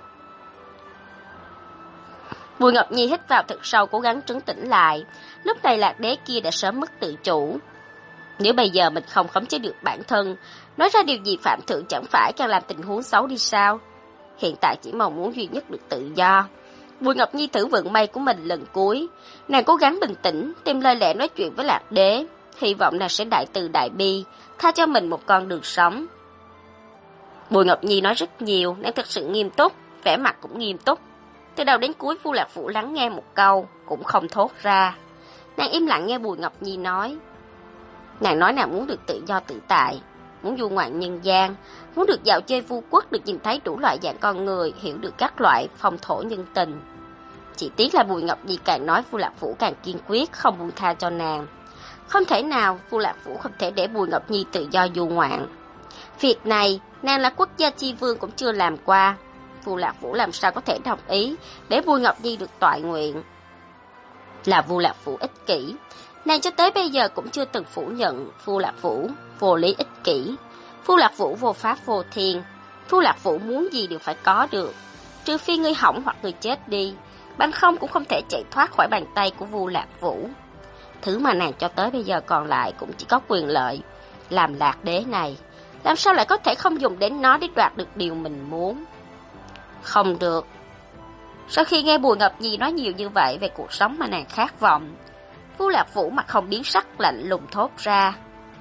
Bùi Ngọc Nhi hít vào thật sâu, cố gắng trấn tĩnh lại. Lúc này Lạc Đế kia đã sớm mất tự chủ. Nếu bây giờ mình không khống chế được bản thân, nói ra điều gì phạm thượng chẳng phải càng làm tình huống xấu đi sao? Hiện tại chỉ mong muốn duy nhất được tự do. Bùi Ngọc Nhi thử vận may của mình lần cuối. Nàng cố gắng bình tĩnh, tìm lời lẽ nói chuyện với Lạc Đế. Hy vọng nàng sẽ đại từ đại bi, tha cho mình một con đường sống. Bùi Ngọc Nhi nói rất nhiều, nàng thật sự nghiêm túc, vẻ mặt cũng nghiêm túc. Từ đầu đến cuối Phu Lạc Phủ lắng nghe một câu, cũng không thốt ra. Nàng im lặng nghe Bùi Ngọc Nhi nói. Nàng nói nàng muốn được tự do tự tại, muốn du ngoạn nhân gian, muốn được dạo chơi Vu Quốc, được nhìn thấy đủ loại dạng con người, hiểu được các loại phong thổ nhân tình. Chỉ tiếc là Bùi Ngọc Nhi càng nói Phu Lạc Phủ càng kiên quyết, không buông tha cho nàng. Không thể nào, Phu Lạc Phủ không thể để Bùi Ngọc Nhi tự do du ngoạn. Việc này, nàng là quốc gia chi vương cũng chưa làm qua. Phu Lạc Phủ làm sao có thể đồng ý để Bùi Ngọc Nhi được toại nguyện. Là Phu Lạc Phủ ích kỷ. Nàng cho tới bây giờ cũng chưa từng phủ nhận Phu Lạc Phủ vô lý ích kỷ. Phu Lạc Phủ vô pháp vô thiên. Phu Lạc Phủ muốn gì đều phải có được. Trừ phi ngươi hỏng hoặc ngươi chết đi, bằng không cũng không thể chạy thoát khỏi bàn tay của Phu Lạc Phủ. Thứ mà nàng cho tới bây giờ còn lại cũng chỉ có quyền lợi. Làm Lạc Đế này, làm sao lại có thể không dùng đến nó để đoạt được điều mình muốn? Không được. Sau khi nghe Bùi Ngọc Nhi nói nhiều như vậy về cuộc sống mà nàng khát vọng, Phu Lạc Phủ mặt không biến sắc, lạnh lùng thốt ra.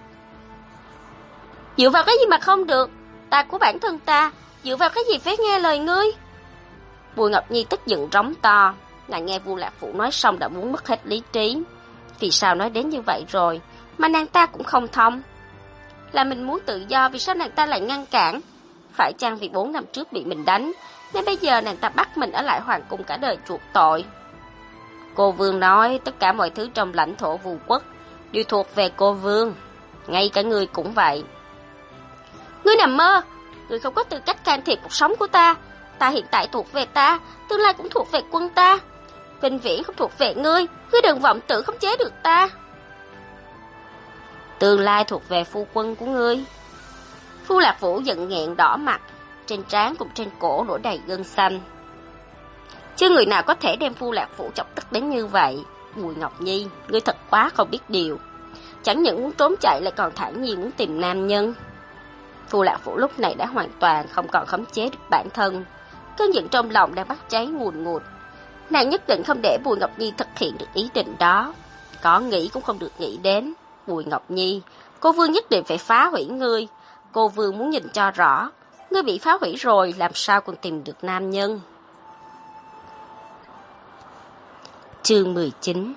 Dựa vào cái gì mà không được? Ta của bản thân ta, dựa vào cái gì phải nghe lời ngươi? Bùi Ngọc Nhi tức giận rống to. Nàng nghe Phu Lạc Phủ nói xong đã muốn mất hết lý trí. Vì sao nói đến như vậy rồi mà nàng ta cũng không thông? Là mình muốn tự do, vì sao nàng ta lại ngăn cản? Phải chăng vì 4 năm trước bị mình đánh, nên bây giờ nàng ta bắt mình ở lại hoàng cung cả đời chuộc tội? Cô Vương nói tất cả mọi thứ trong lãnh thổ Vu Quốc đều thuộc về cô Vương, ngay cả ngươi cũng vậy. Ngươi nằm mơ, ngươi không có tư cách can thiệp cuộc sống của ta. Ta hiện tại thuộc về ta, tương lai cũng thuộc về quân ta. Vĩnh viễn không thuộc về ngươi, ngươi đừng vọng tưởng khống chế được ta. Tương lai thuộc về phu quân của ngươi. Phu Lạc Phủ giận nghẹn đỏ mặt, trên trán cùng trên cổ nổi đầy gân xanh. Chứ người nào có thể đem Phu Lạc Phủ chọc tức đến như vậy? Bùi Ngọc Nhi, ngươi thật quá không biết điều. Chẳng những muốn trốn chạy lại còn thản nhiên muốn tìm nam nhân. Phu Lạc Phủ lúc này đã hoàn toàn không còn khống chế được bản thân. Cơn giận trong lòng đang bắt cháy ngùn ngụt. Nàng nhất định không để Bùi Ngọc Nhi thực hiện được ý định đó. Có nghĩ cũng không được nghĩ đến. Bùi Ngọc Nhi, cô Vương nhất định phải phá hủy ngươi. Cô Vương muốn nhìn cho rõ, ngươi bị phá hủy rồi, làm sao còn tìm được nam nhân. Chương 19.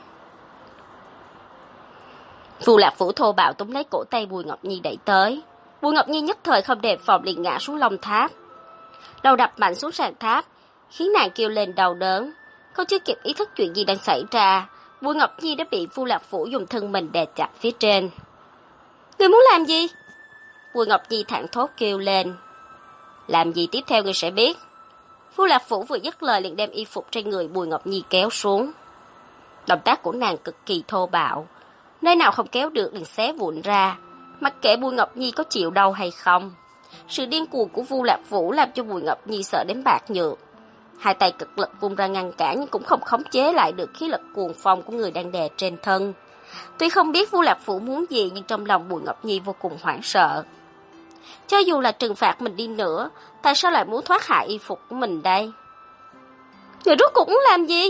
Vu Lạc Phủ thô bạo túm lấy cổ tay Bùi Ngọc Nhi đẩy tới. Bùi Ngọc Nhi nhất thời không đề phòng liền ngã xuống lông tháp. Đầu đập mạnh xuống sàn tháp, khiến nàng kêu lên đau đớn. Cô chưa kịp ý thức chuyện gì đang xảy ra, Bùi Ngọc Nhi đã bị Vu Lạc Phủ dùng thân mình đè chặt phía trên. Ngươi muốn làm gì? Bùi Ngọc Nhi thẳng thốt kêu lên. Làm gì tiếp theo ngươi sẽ biết. Vu Lạc Phủ vừa dứt lời liền đem y phục trên người Bùi Ngọc Nhi kéo xuống. Động tác của nàng cực kỳ thô bạo, nơi nào không kéo được liền xé vụn ra, mặc kệ Bùi Ngọc Nhi có chịu đau hay không. Sự điên cuồng của Vu Lạc Phủ làm cho Bùi Ngọc Nhi sợ đến bạc nhược. Hai tay cực lực vung ra ngăn cản nhưng cũng không khống chế lại được khí lực cuồng phong của người đang đè trên thân. Tuy không biết Vu Lạc Phủ muốn gì nhưng trong lòng Bùi Ngọc Nhi vô cùng hoảng sợ. Cho dù là trừng phạt mình đi nữa, tại sao lại muốn thoát hại y phục của mình đây? Người rốt cuộc muốn làm gì?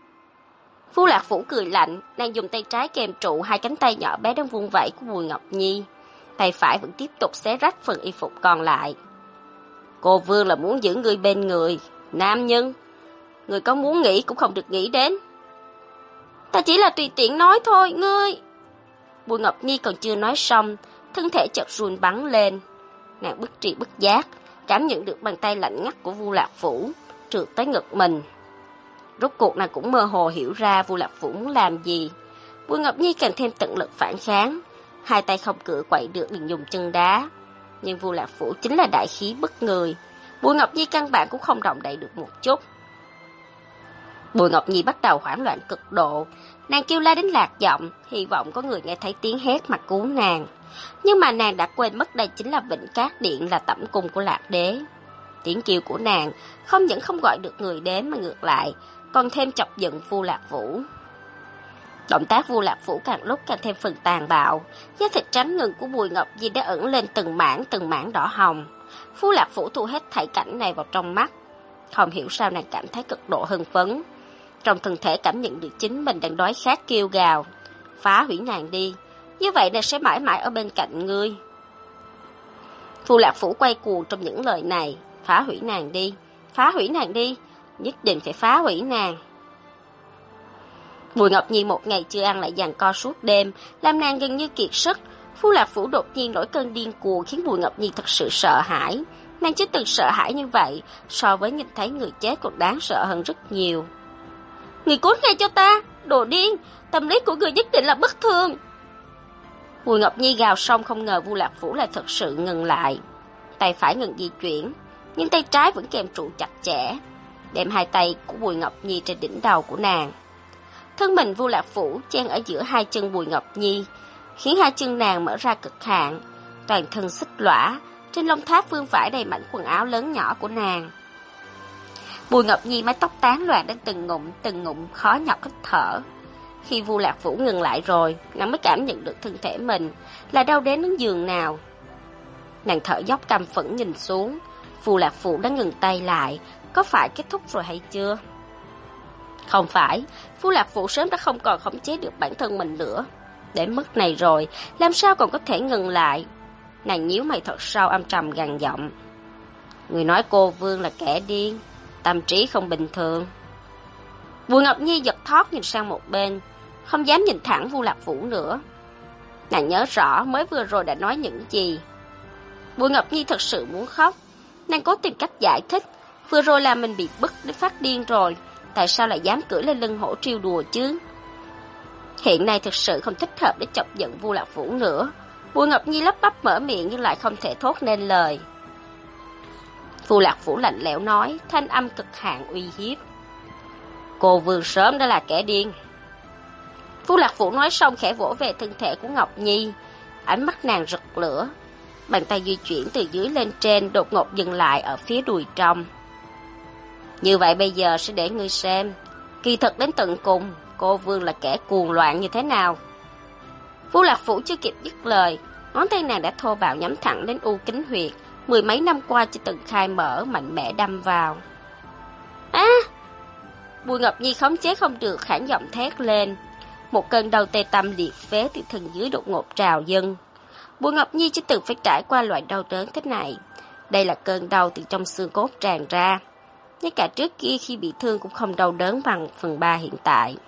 Vu Lạc Phủ cười lạnh, nàng dùng tay trái kèm trụ hai cánh tay nhỏ bé đang vung vẩy của Bùi Ngọc Nhi. Tay phải vẫn tiếp tục xé rách phần y phục còn lại. Cô Vương là muốn giữ người bên người, nam nhân. Người có muốn nghĩ cũng không được nghĩ đến. Ta chỉ là tùy tiện nói thôi, ngươi. Bùi Ngọc Nhi còn chưa nói xong, thân thể chợt run bắn lên. Nàng bất tri bất giác, cảm nhận được bàn tay lạnh ngắt của Vu Lạc Phủ, trượt tới ngực mình. Rốt cuộc nàng cũng mơ hồ hiểu ra Vu Lạc Phủ muốn làm gì. Bùi Ngọc Nhi càng thêm tận lực phản kháng, hai tay không cựa quậy được liền dùng chân đá. Nhưng Vu Lạc Phủ chính là đại khí bất người, Bùi Ngọc Nhi căn bản cũng không động đậy được một chút. Bùi Ngọc Nhi bắt đầu hoảng loạn cực độ, nàng kêu la đến lạc giọng, hy vọng có người nghe thấy tiếng hét mà cứu nàng. Nhưng mà nàng đã quên mất đây chính là Vĩnh Cát Điện, là tẩm cung của Lạc Đế. Tiếng kêu của nàng không những không gọi được người đến mà ngược lại còn thêm chọc giận Vu Lạc Phủ. Động tác Vu Lạc Phủ càng lúc càng thêm phần tàn bạo, da thịt trắng ngần của Bùi Ngọc Nhi đã ẩn lên từng mảng đỏ hồng. Vu Lạc Phủ thu hết thảy cảnh này vào trong mắt, không hiểu sao nàng cảm thấy cực độ hưng phấn. Trong thân thể cảm nhận được chính mình đang đói khát kêu gào, phá hủy nàng đi, như vậy nàng sẽ mãi mãi ở bên cạnh ngươi. Vu Lạc Phủ quay cuồng trong những lời này, phá hủy nàng đi, phá hủy nàng đi, nhất định phải phá hủy nàng. Bùi Ngọc Nhi một ngày chưa ăn lại giằng co suốt đêm, làm nàng gần như kiệt sức. Vu Lạc Phủ đột nhiên nổi cơn điên cuồng khiến Bùi Ngọc Nhi thật sự sợ hãi. Nàng chưa từng sợ hãi như vậy, so với nhìn thấy người chết còn đáng sợ hơn rất nhiều. Người cút ngay cho ta, đồ điên, tâm lý của người nhất định là bất thường. Bùi Ngọc Nhi gào xong không ngờ Vu Lạc Phủ lại thật sự ngừng lại. Tay phải ngừng di chuyển, nhưng tay trái vẫn kèm trụ chặt chẽ, đem hai tay của Bùi Ngọc Nhi trên đỉnh đầu của nàng. Thân mình Vu Lạc Phủ chen ở giữa hai chân Bùi Ngọc Nhi, khiến hai chân nàng mở ra cực hạn, toàn thân xích lõa, trên lông tháp vương vãi đầy mảnh quần áo lớn nhỏ của nàng. Bùi Ngọc Nhi mái tóc tán loạn đến từng ngụm khó nhọc hít thở. Khi Vu Lạc Phủ ngừng lại rồi, nàng mới cảm nhận được thân thể mình là đau đớn đến giường nào. Nàng thở dốc căm phẫn nhìn xuống, Vu Lạc Phủ đã ngừng tay lại, có phải kết thúc rồi hay chưa? Không phải, Vu Lạc Phủ sớm đã không còn khống chế được bản thân mình nữa. Đến mức này rồi, làm sao còn có thể ngừng lại? Nàng nhíu mày thật sâu âm trầm gằn giọng. Người nói cô Vương là kẻ điên, tâm trí không bình thường. Bùi Ngọc Nhi giật thót nhìn sang một bên, không dám nhìn thẳng Vu Lạc Phủ nữa. Nàng nhớ rõ mới vừa rồi đã nói những gì. Bùi Ngọc Nhi thật sự muốn khóc. Nàng cố tìm cách giải thích, vừa rồi là mình bị bức đến phát điên rồi, tại sao lại dám cưỡi lên lưng hổ trêu đùa chứ? Hiện nay thực sự không thích hợp để chọc giận Vu Lạc Phủ nữa. Bùi Ngọc Nhi lắp bắp mở miệng nhưng lại không thể thốt nên lời. Vu Lạc Phủ lạnh lẽo nói, thanh âm cực hạn uy hiếp. Cô Vương sớm đã là kẻ điên. Vu Lạc Phủ nói xong khẽ vỗ về thân thể của Ngọc Nhi, ánh mắt nàng rực lửa. Bàn tay di chuyển từ dưới lên trên, đột ngột dừng lại ở phía đùi trong. Như vậy bây giờ sẽ để ngươi xem, kỳ thực đến tận cùng, cô Vương là kẻ cuồng loạn như thế nào. Vu Lạc Phủ chưa kịp dứt lời, ngón tay nàng đã thô bạo nhắm thẳng đến u kính huyệt, mười mấy năm qua chưa từng khai mở, mạnh mẽ đâm vào. Bùi Ngọc Nhi khống chế không được, khản giọng thét lên. Một cơn đau tê tâm liệt phế từ thân dưới đột ngột trào dâng. Bùi Ngọc Nhi chưa từng phải trải qua loại đau đớn thế này. Đây là cơn đau từ trong xương cốt tràn ra. Ngay cả trước kia khi bị thương cũng không đau đớn bằng phần 3 hiện tại.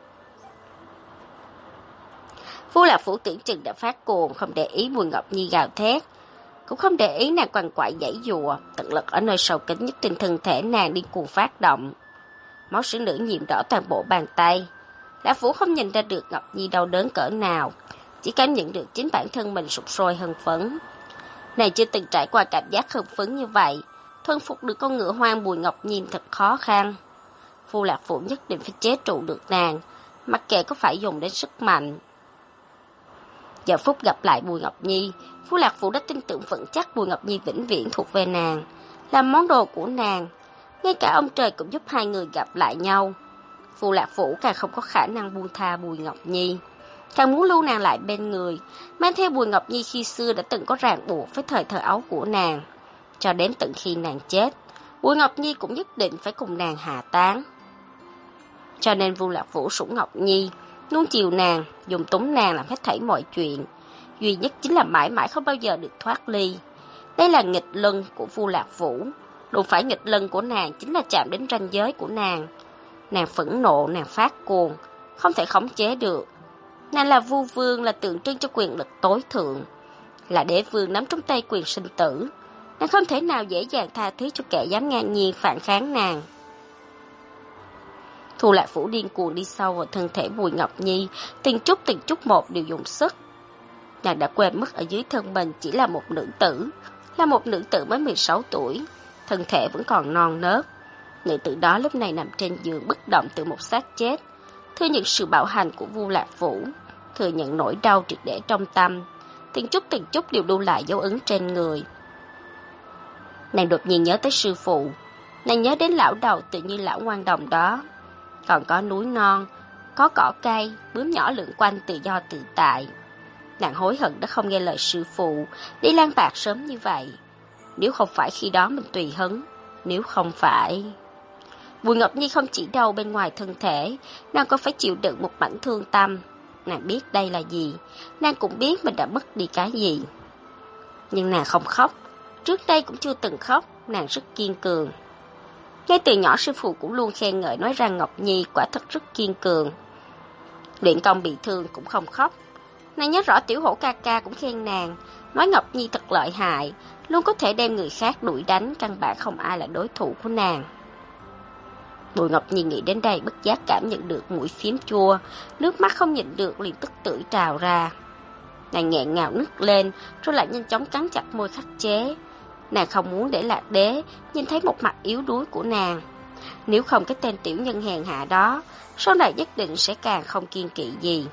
Phu Lạc Phủ tưởng chừng đã phát cuồng, không để ý Bùi Ngọc Nhi gào thét, cũng không để ý nàng quằn quại giãy giụa, tận lực ở nơi sâu kín nhất trên thân thể nàng điên cuồng phát động. Máu sữa nữ nhiễm đỏ toàn bộ bàn tay. Lạc Phủ không nhìn ra được Ngọc Nhi đau đớn cỡ nào, chỉ cảm nhận được chính bản thân mình sụp sôi hưng phấn. Nàng chưa từng trải qua cảm giác hưng phấn như vậy, thuần phục được con ngựa hoang Bùi Ngọc Nhi thật khó khăn. Phu Lạc Phủ nhất định phải chế trụ được nàng, mặc kệ có phải dùng đến sức mạnh. Giờ phút gặp lại Bùi Ngọc Nhi, Phu Lạc Phủ đã tin tưởng vững chắc Bùi Ngọc Nhi vĩnh viễn thuộc về nàng, làm món đồ của nàng. Ngay cả ông trời cũng giúp hai người gặp lại nhau. Phu Lạc Phủ càng không có khả năng buông tha Bùi Ngọc Nhi, càng muốn lưu nàng lại bên người, mang theo Bùi Ngọc Nhi khi xưa đã từng có ràng buộc với thời thơ ấu của nàng. Cho đến tận khi nàng chết, Bùi Ngọc Nhi cũng nhất định phải cùng nàng hạ táng. Cho nên Phu Lạc Phủ sủng Ngọc Nhi, nuông chiều nàng, dùng túng nàng làm hết thảy mọi chuyện. Duy nhất chính là mãi mãi không bao giờ được thoát ly. Đây là nghịch lân của Phu Lạc Phủ. Đụng phải nghịch lân của nàng chính là chạm đến ranh giới của nàng. Nàng phẫn nộ, nàng phát cuồng, không thể khống chế được. Nàng là vua vương, là tượng trưng cho quyền lực tối thượng, là đế vương nắm trong tay quyền sinh tử. Nàng không thể nào dễ dàng tha thứ cho kẻ dám ngang nhiên phản kháng nàng. Phu Lạc Phủ điên cuồng đi sâu vào thân thể Bùi Ngọc Nhi, từng chút một đều dùng sức. Nàng đã quên mất ở dưới thân mình chỉ là một nữ tử mới 16 tuổi, thân thể vẫn còn non nớt. Nữ tử đó lúc này nằm trên giường bất động từ một xác chết, thừa nhận sự bạo hành của Phu Lạc Phủ, thừa nhận nỗi đau triệt để trong tâm, từng chút đều lưu lại dấu ấn trên người. Nàng đột nhiên nhớ tới sư phụ, nàng nhớ đến lão đầu tự như lão ngoan đồng đó. Còn có núi non, có cỏ cây, bướm nhỏ lượn quanh tự do tự tại. Nàng hối hận đã không nghe lời sư phụ, đi lang bạc sớm như vậy. Nếu không phải khi đó mình tùy hứng, nếu không phải... Bùi Ngọc Nhi không chỉ đau bên ngoài thân thể, nàng còn phải chịu đựng một mảnh thương tâm. Nàng biết đây là gì, nàng cũng biết mình đã mất đi cái gì. Nhưng nàng không khóc, trước đây cũng chưa từng khóc, nàng rất kiên cường. Ngay từ nhỏ sư phụ cũng luôn khen ngợi, nói rằng Ngọc Nhi quả thật rất kiên cường. Luyện công bị thương cũng không khóc. Nàng nhớ rõ Tiểu Hổ ca ca cũng khen nàng, nói Ngọc Nhi thật lợi hại, luôn có thể đem người khác đuổi đánh, căn bản không ai là đối thủ của nàng. Bùi Ngọc Nhi nghĩ đến đây bất giác cảm nhận được mũi phím chua, nước mắt không nhịn được liền tức tưởi trào ra. Nàng nghẹn ngào nức lên, rồi lại nhanh chóng cắn chặt môi khắc chế. Nàng không muốn để Lạc Đế nhìn thấy một mặt yếu đuối của nàng. Nếu không cái tên tiểu nhân hèn hạ đó, sau này nhất định sẽ càng không kiên kỵ gì.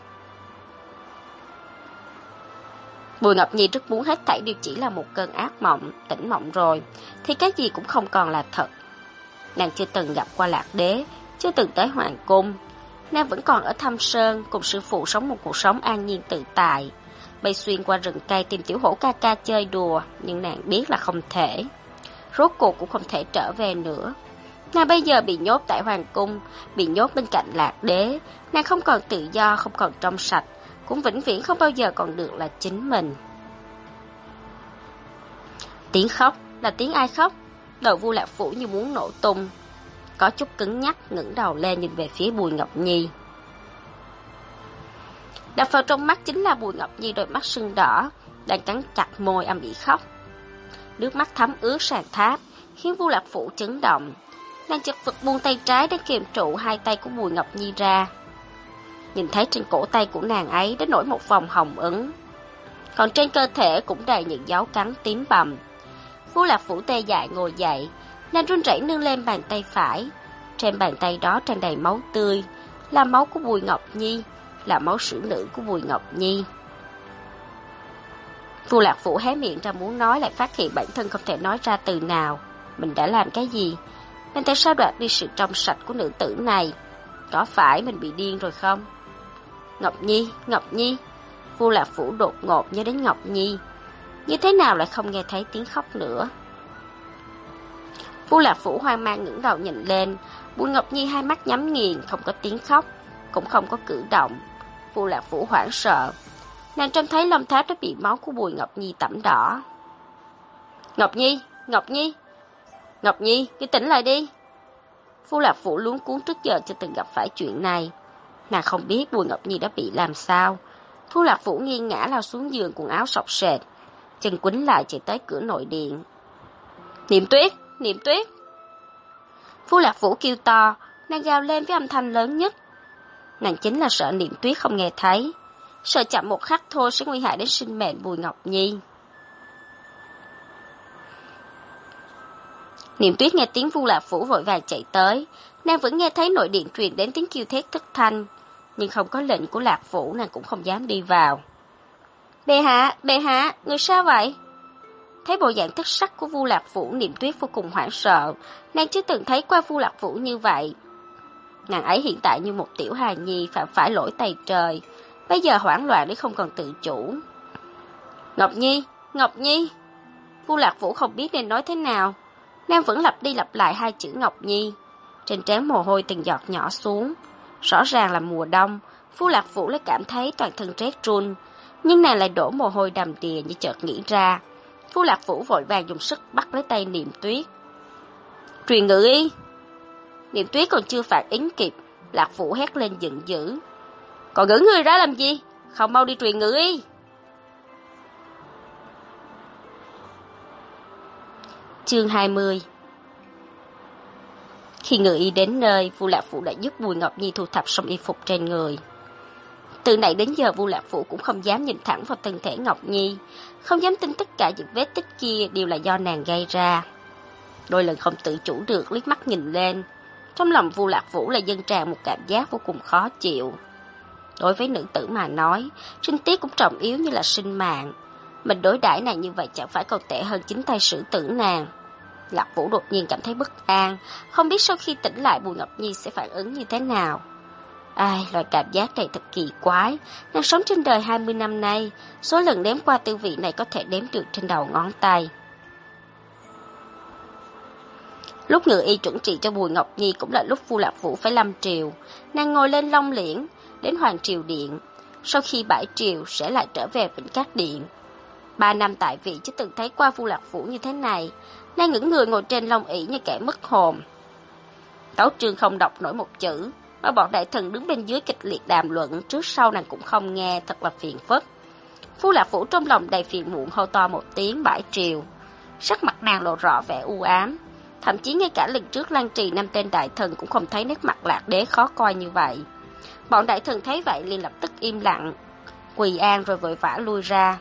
Bùi Ngọc Nhi rất muốn hết thảy đều chỉ là một cơn ác mộng, tỉnh mộng rồi, thì cái gì cũng không còn là thật. Nàng chưa từng gặp qua Lạc Đế, chưa từng tới Hoàng Cung. Nàng vẫn còn ở Thâm Sơn, cùng sư phụ sống một cuộc sống an nhiên tự tại. Bay xuyên qua rừng cây tìm Tiểu Hổ ca ca chơi đùa, nhưng nàng biết là không thể. Rốt cuộc cũng không thể trở về nữa. Nàng bây giờ bị nhốt tại Hoàng Cung, bị nhốt bên cạnh Lạc Đế. Nàng không còn tự do, không còn trong sạch, cũng vĩnh viễn không bao giờ còn được là chính mình. Tiếng khóc là tiếng ai khóc? Đầu Vu Lạc Phủ như muốn nổ tung. Có chút cứng nhắc, ngẩng đầu lên nhìn về phía Bùi Ngọc Nhi. Đập vào trong mắt chính là Bùi Ngọc Nhi, đôi mắt sưng đỏ, đang cắn chặt môi âm ỉ khóc. Nước mắt thấm ướt sàn tháp, khiến Vu Lạc Phủ chấn động. Nàng chật vật buông tay trái để kiềm trụ hai tay của Bùi Ngọc Nhi ra. Nhìn thấy trên cổ tay của nàng ấy đã nổi một vòng hồng ấn, còn trên cơ thể cũng đầy những dấu cắn tím bầm. Vu Lạc Phủ tê dại ngồi dậy, nàng run rẩy nâng lên bàn tay phải. Trên bàn tay đó tràn đầy máu tươi, là máu của Bùi Ngọc Nhi, là máu sữa nữ của Bùi Ngọc Nhi. Vu Lạc Phủ hé miệng ra muốn nói, lại phát hiện bản thân không thể nói ra từ nào. Mình đã làm cái gì? Mình tại sao đoạt đi sự trong sạch của nữ tử này? Có phải mình bị điên rồi không? Ngọc Nhi, Ngọc Nhi. Vu Lạc Phủ đột ngột nhớ đến Ngọc Nhi. Như thế nào lại không nghe thấy tiếng khóc nữa? Vu Lạc Phủ hoang mang ngẩng đầu nhìn lên. Bùi Ngọc Nhi hai mắt nhắm nghiền, không có tiếng khóc, cũng không có cử động. Vu Lạc Phủ hoảng sợ. Nàng trông thấy Long Tháp đã bị máu của Bùi Ngọc Nhi tẩm đỏ. Ngọc Nhi, Ngọc Nhi, Ngọc Nhi, ngươi tỉnh lại đi. Phu Lạc Phủ luống cuống trước giờ chưa từng gặp phải chuyện này. Nàng không biết Bùi Ngọc Nhi đã bị làm sao. Phu Lạc Phủ nghiêng ngã lao xuống giường, quần áo sọc sệt, chân quýnh lại chạy tới cửa nội điện. Niệm Tuyết, Niệm Tuyết. Phu Lạc Phủ kêu to, nàng gào lên với âm thanh lớn nhất. Nàng chính là sợ Niệm Tuyết không nghe thấy, sợ chậm một khắc thôi sẽ nguy hại đến sinh mệnh Bùi Ngọc Nhi. Niệm Tuyết nghe tiếng Phu Lạc Phủ vội vàng chạy tới, nàng vẫn nghe thấy nội điện truyền đến tiếng kêu thét thất thanh, nhưng không có lệnh của Lạc Phủ nàng cũng không dám đi vào. Bệ hạ, người sao vậy? Thấy bộ dạng thất sắc của Vu Lạc Phủ, Niệm Tuyết vô cùng hoảng sợ, nàng chưa từng thấy qua Vu Lạc Phủ như vậy. Nàng ấy hiện tại như một tiểu hài nhi phạm phải lỗi tày trời, bây giờ hoảng loạn đến không còn tự chủ. Ngọc Nhi, Ngọc Nhi. Vu Lạc Phủ không biết nên nói thế nào, nàng vẫn lặp đi lặp lại hai chữ Ngọc Nhi. Trên trán mồ hôi từng giọt nhỏ xuống. Rõ ràng là mùa đông, Vu Lạc Phủ lại cảm thấy toàn thân rét run, nhưng nàng lại đổ mồ hôi đầm đìa như chợt nghĩ ra. Vu Lạc Phủ vội vàng dùng sức bắt lấy tay Niệm Tuyết. Truyền ngự y. Niệm Tuyết còn chưa phản ứng kịp, Lạc Phủ hét lên giận dữ. Còn ngữ người ra làm gì? Không mau đi truyền ngự y. Chương 20. Khi ngự y đến nơi, Vu Lạc Phủ đã giúp Bùi Ngọc Nhi thu thập xong y phục trên người. Từ nãy đến giờ Vu Lạc Phủ cũng không dám nhìn thẳng vào thân thể Ngọc Nhi, không dám tin tất cả những vết tích kia đều là do nàng gây ra. Đôi lần không tự chủ được liếc mắt nhìn lên, trong lòng Vu Lạc Phủ là dâng tràn một cảm giác vô cùng khó chịu. Đối với nữ tử mà nói, sinh tiết cũng trọng yếu như là sinh mạng. Mình đối đãi nàng như vậy chẳng phải còn tệ hơn chính tay xử tử nàng. Lạc Vũ đột nhiên cảm thấy bất an, không biết sau khi tỉnh lại Bùi Ngọc Nhi sẽ phản ứng như thế nào. Ai, loại cảm giác này thật kỳ quái. Nàng sống trên đời 20 năm nay, số lần đếm qua tư vị này có thể đếm được trên đầu ngón tay. Lúc ngự y chuẩn trị cho Bùi Ngọc Nhi cũng là lúc Vu Lạc Vũ phải lâm triều. Nàng ngồi lên Long Liễn, đến Hoàng Triều Điện. Sau khi bãi triều sẽ lại trở về Vĩnh Cát Điện. 3 năm tại vị chưa từng thấy qua Vu Lạc Vũ như thế này. Nàng ngẩng người ngồi trên long ỷ như kẻ mất hồn. Tấu chương không đọc nổi một chữ, mà bọn đại thần đứng bên dưới kịch liệt đàm luận, trước sau nàng cũng không nghe, thật là phiền phức. Vu Lạc Vũ trong lòng đầy phiền muộn hô to một tiếng bãi triều. Sắc mặt nàng lộ rõ vẻ u ám, thậm chí ngay cả lần trước Lăng Trì 5 tên đại thần cũng không thấy nét mặt Lạc Đế khó coi như vậy. Bọn đại thần thấy vậy liền lập tức im lặng, quỳ an rồi vội vã lui ra.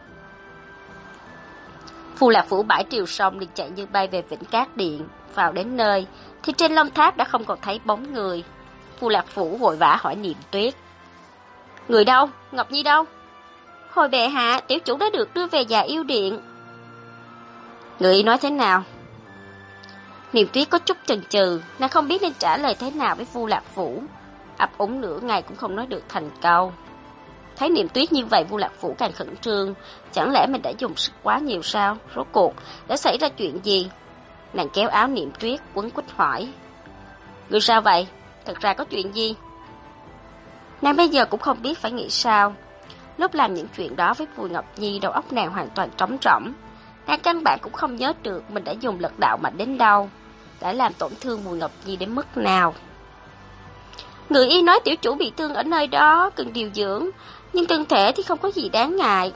Vu Lạc Phủ bãi triều xong liền chạy như bay về Vĩnh Cát Điện. Vào đến nơi thì trên Long Tháp đã không còn thấy bóng người. Vu Lạc Phủ vội vã hỏi Niệm Tuyết. Người đâu? Ngọc Nhi đâu? Hồi bệ hạ, tiểu chủ đã được đưa về Già Yêu Điện. Người nói thế nào? Niệm Tuyết có chút chần chừ, nàng không biết nên trả lời thế nào với Vu Lạc Phủ. Ấp úng nửa ngày cũng không nói được thành câu. Thấy Niệm Tuyết như vậy, Vu Lạc Phủ càng khẩn trương. Chẳng lẽ mình đã dùng sức quá nhiều sao? Rốt cuộc đã xảy ra chuyện gì? Nàng kéo áo Niệm Tuyết, quấn quýt hỏi. Người sao vậy? Thật ra có chuyện gì? Nàng bây giờ cũng không biết phải nghĩ sao. Lúc làm những chuyện đó với Bùi Ngọc Nhi, đầu óc nàng hoàn toàn trống rỗng. Nàng căn bản cũng không nhớ được mình đã dùng lực đạo mạnh đến đâu, đã làm tổn thương Bùi Ngọc Nhi đến mức nào. Người y nói tiểu chủ bị thương ở nơi đó, cần điều dưỡng, nhưng thân thể thì không có gì đáng ngại.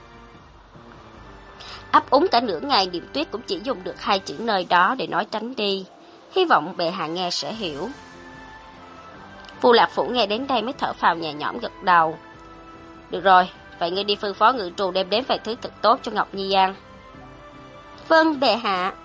Ấp úng cả nửa ngày, Niệm Tuyết cũng chỉ dùng được 2 chữ nơi đó để nói tránh đi, hy vọng bệ hạ nghe sẽ hiểu. Vu Lạc Phủ nghe đến đây mới thở phào nhẹ nhõm gật đầu. Được rồi, vậy ngươi đi phân phó ngự trù đem đến vài thứ thật tốt cho Ngọc Nhi ăn. Vâng, bệ hạ.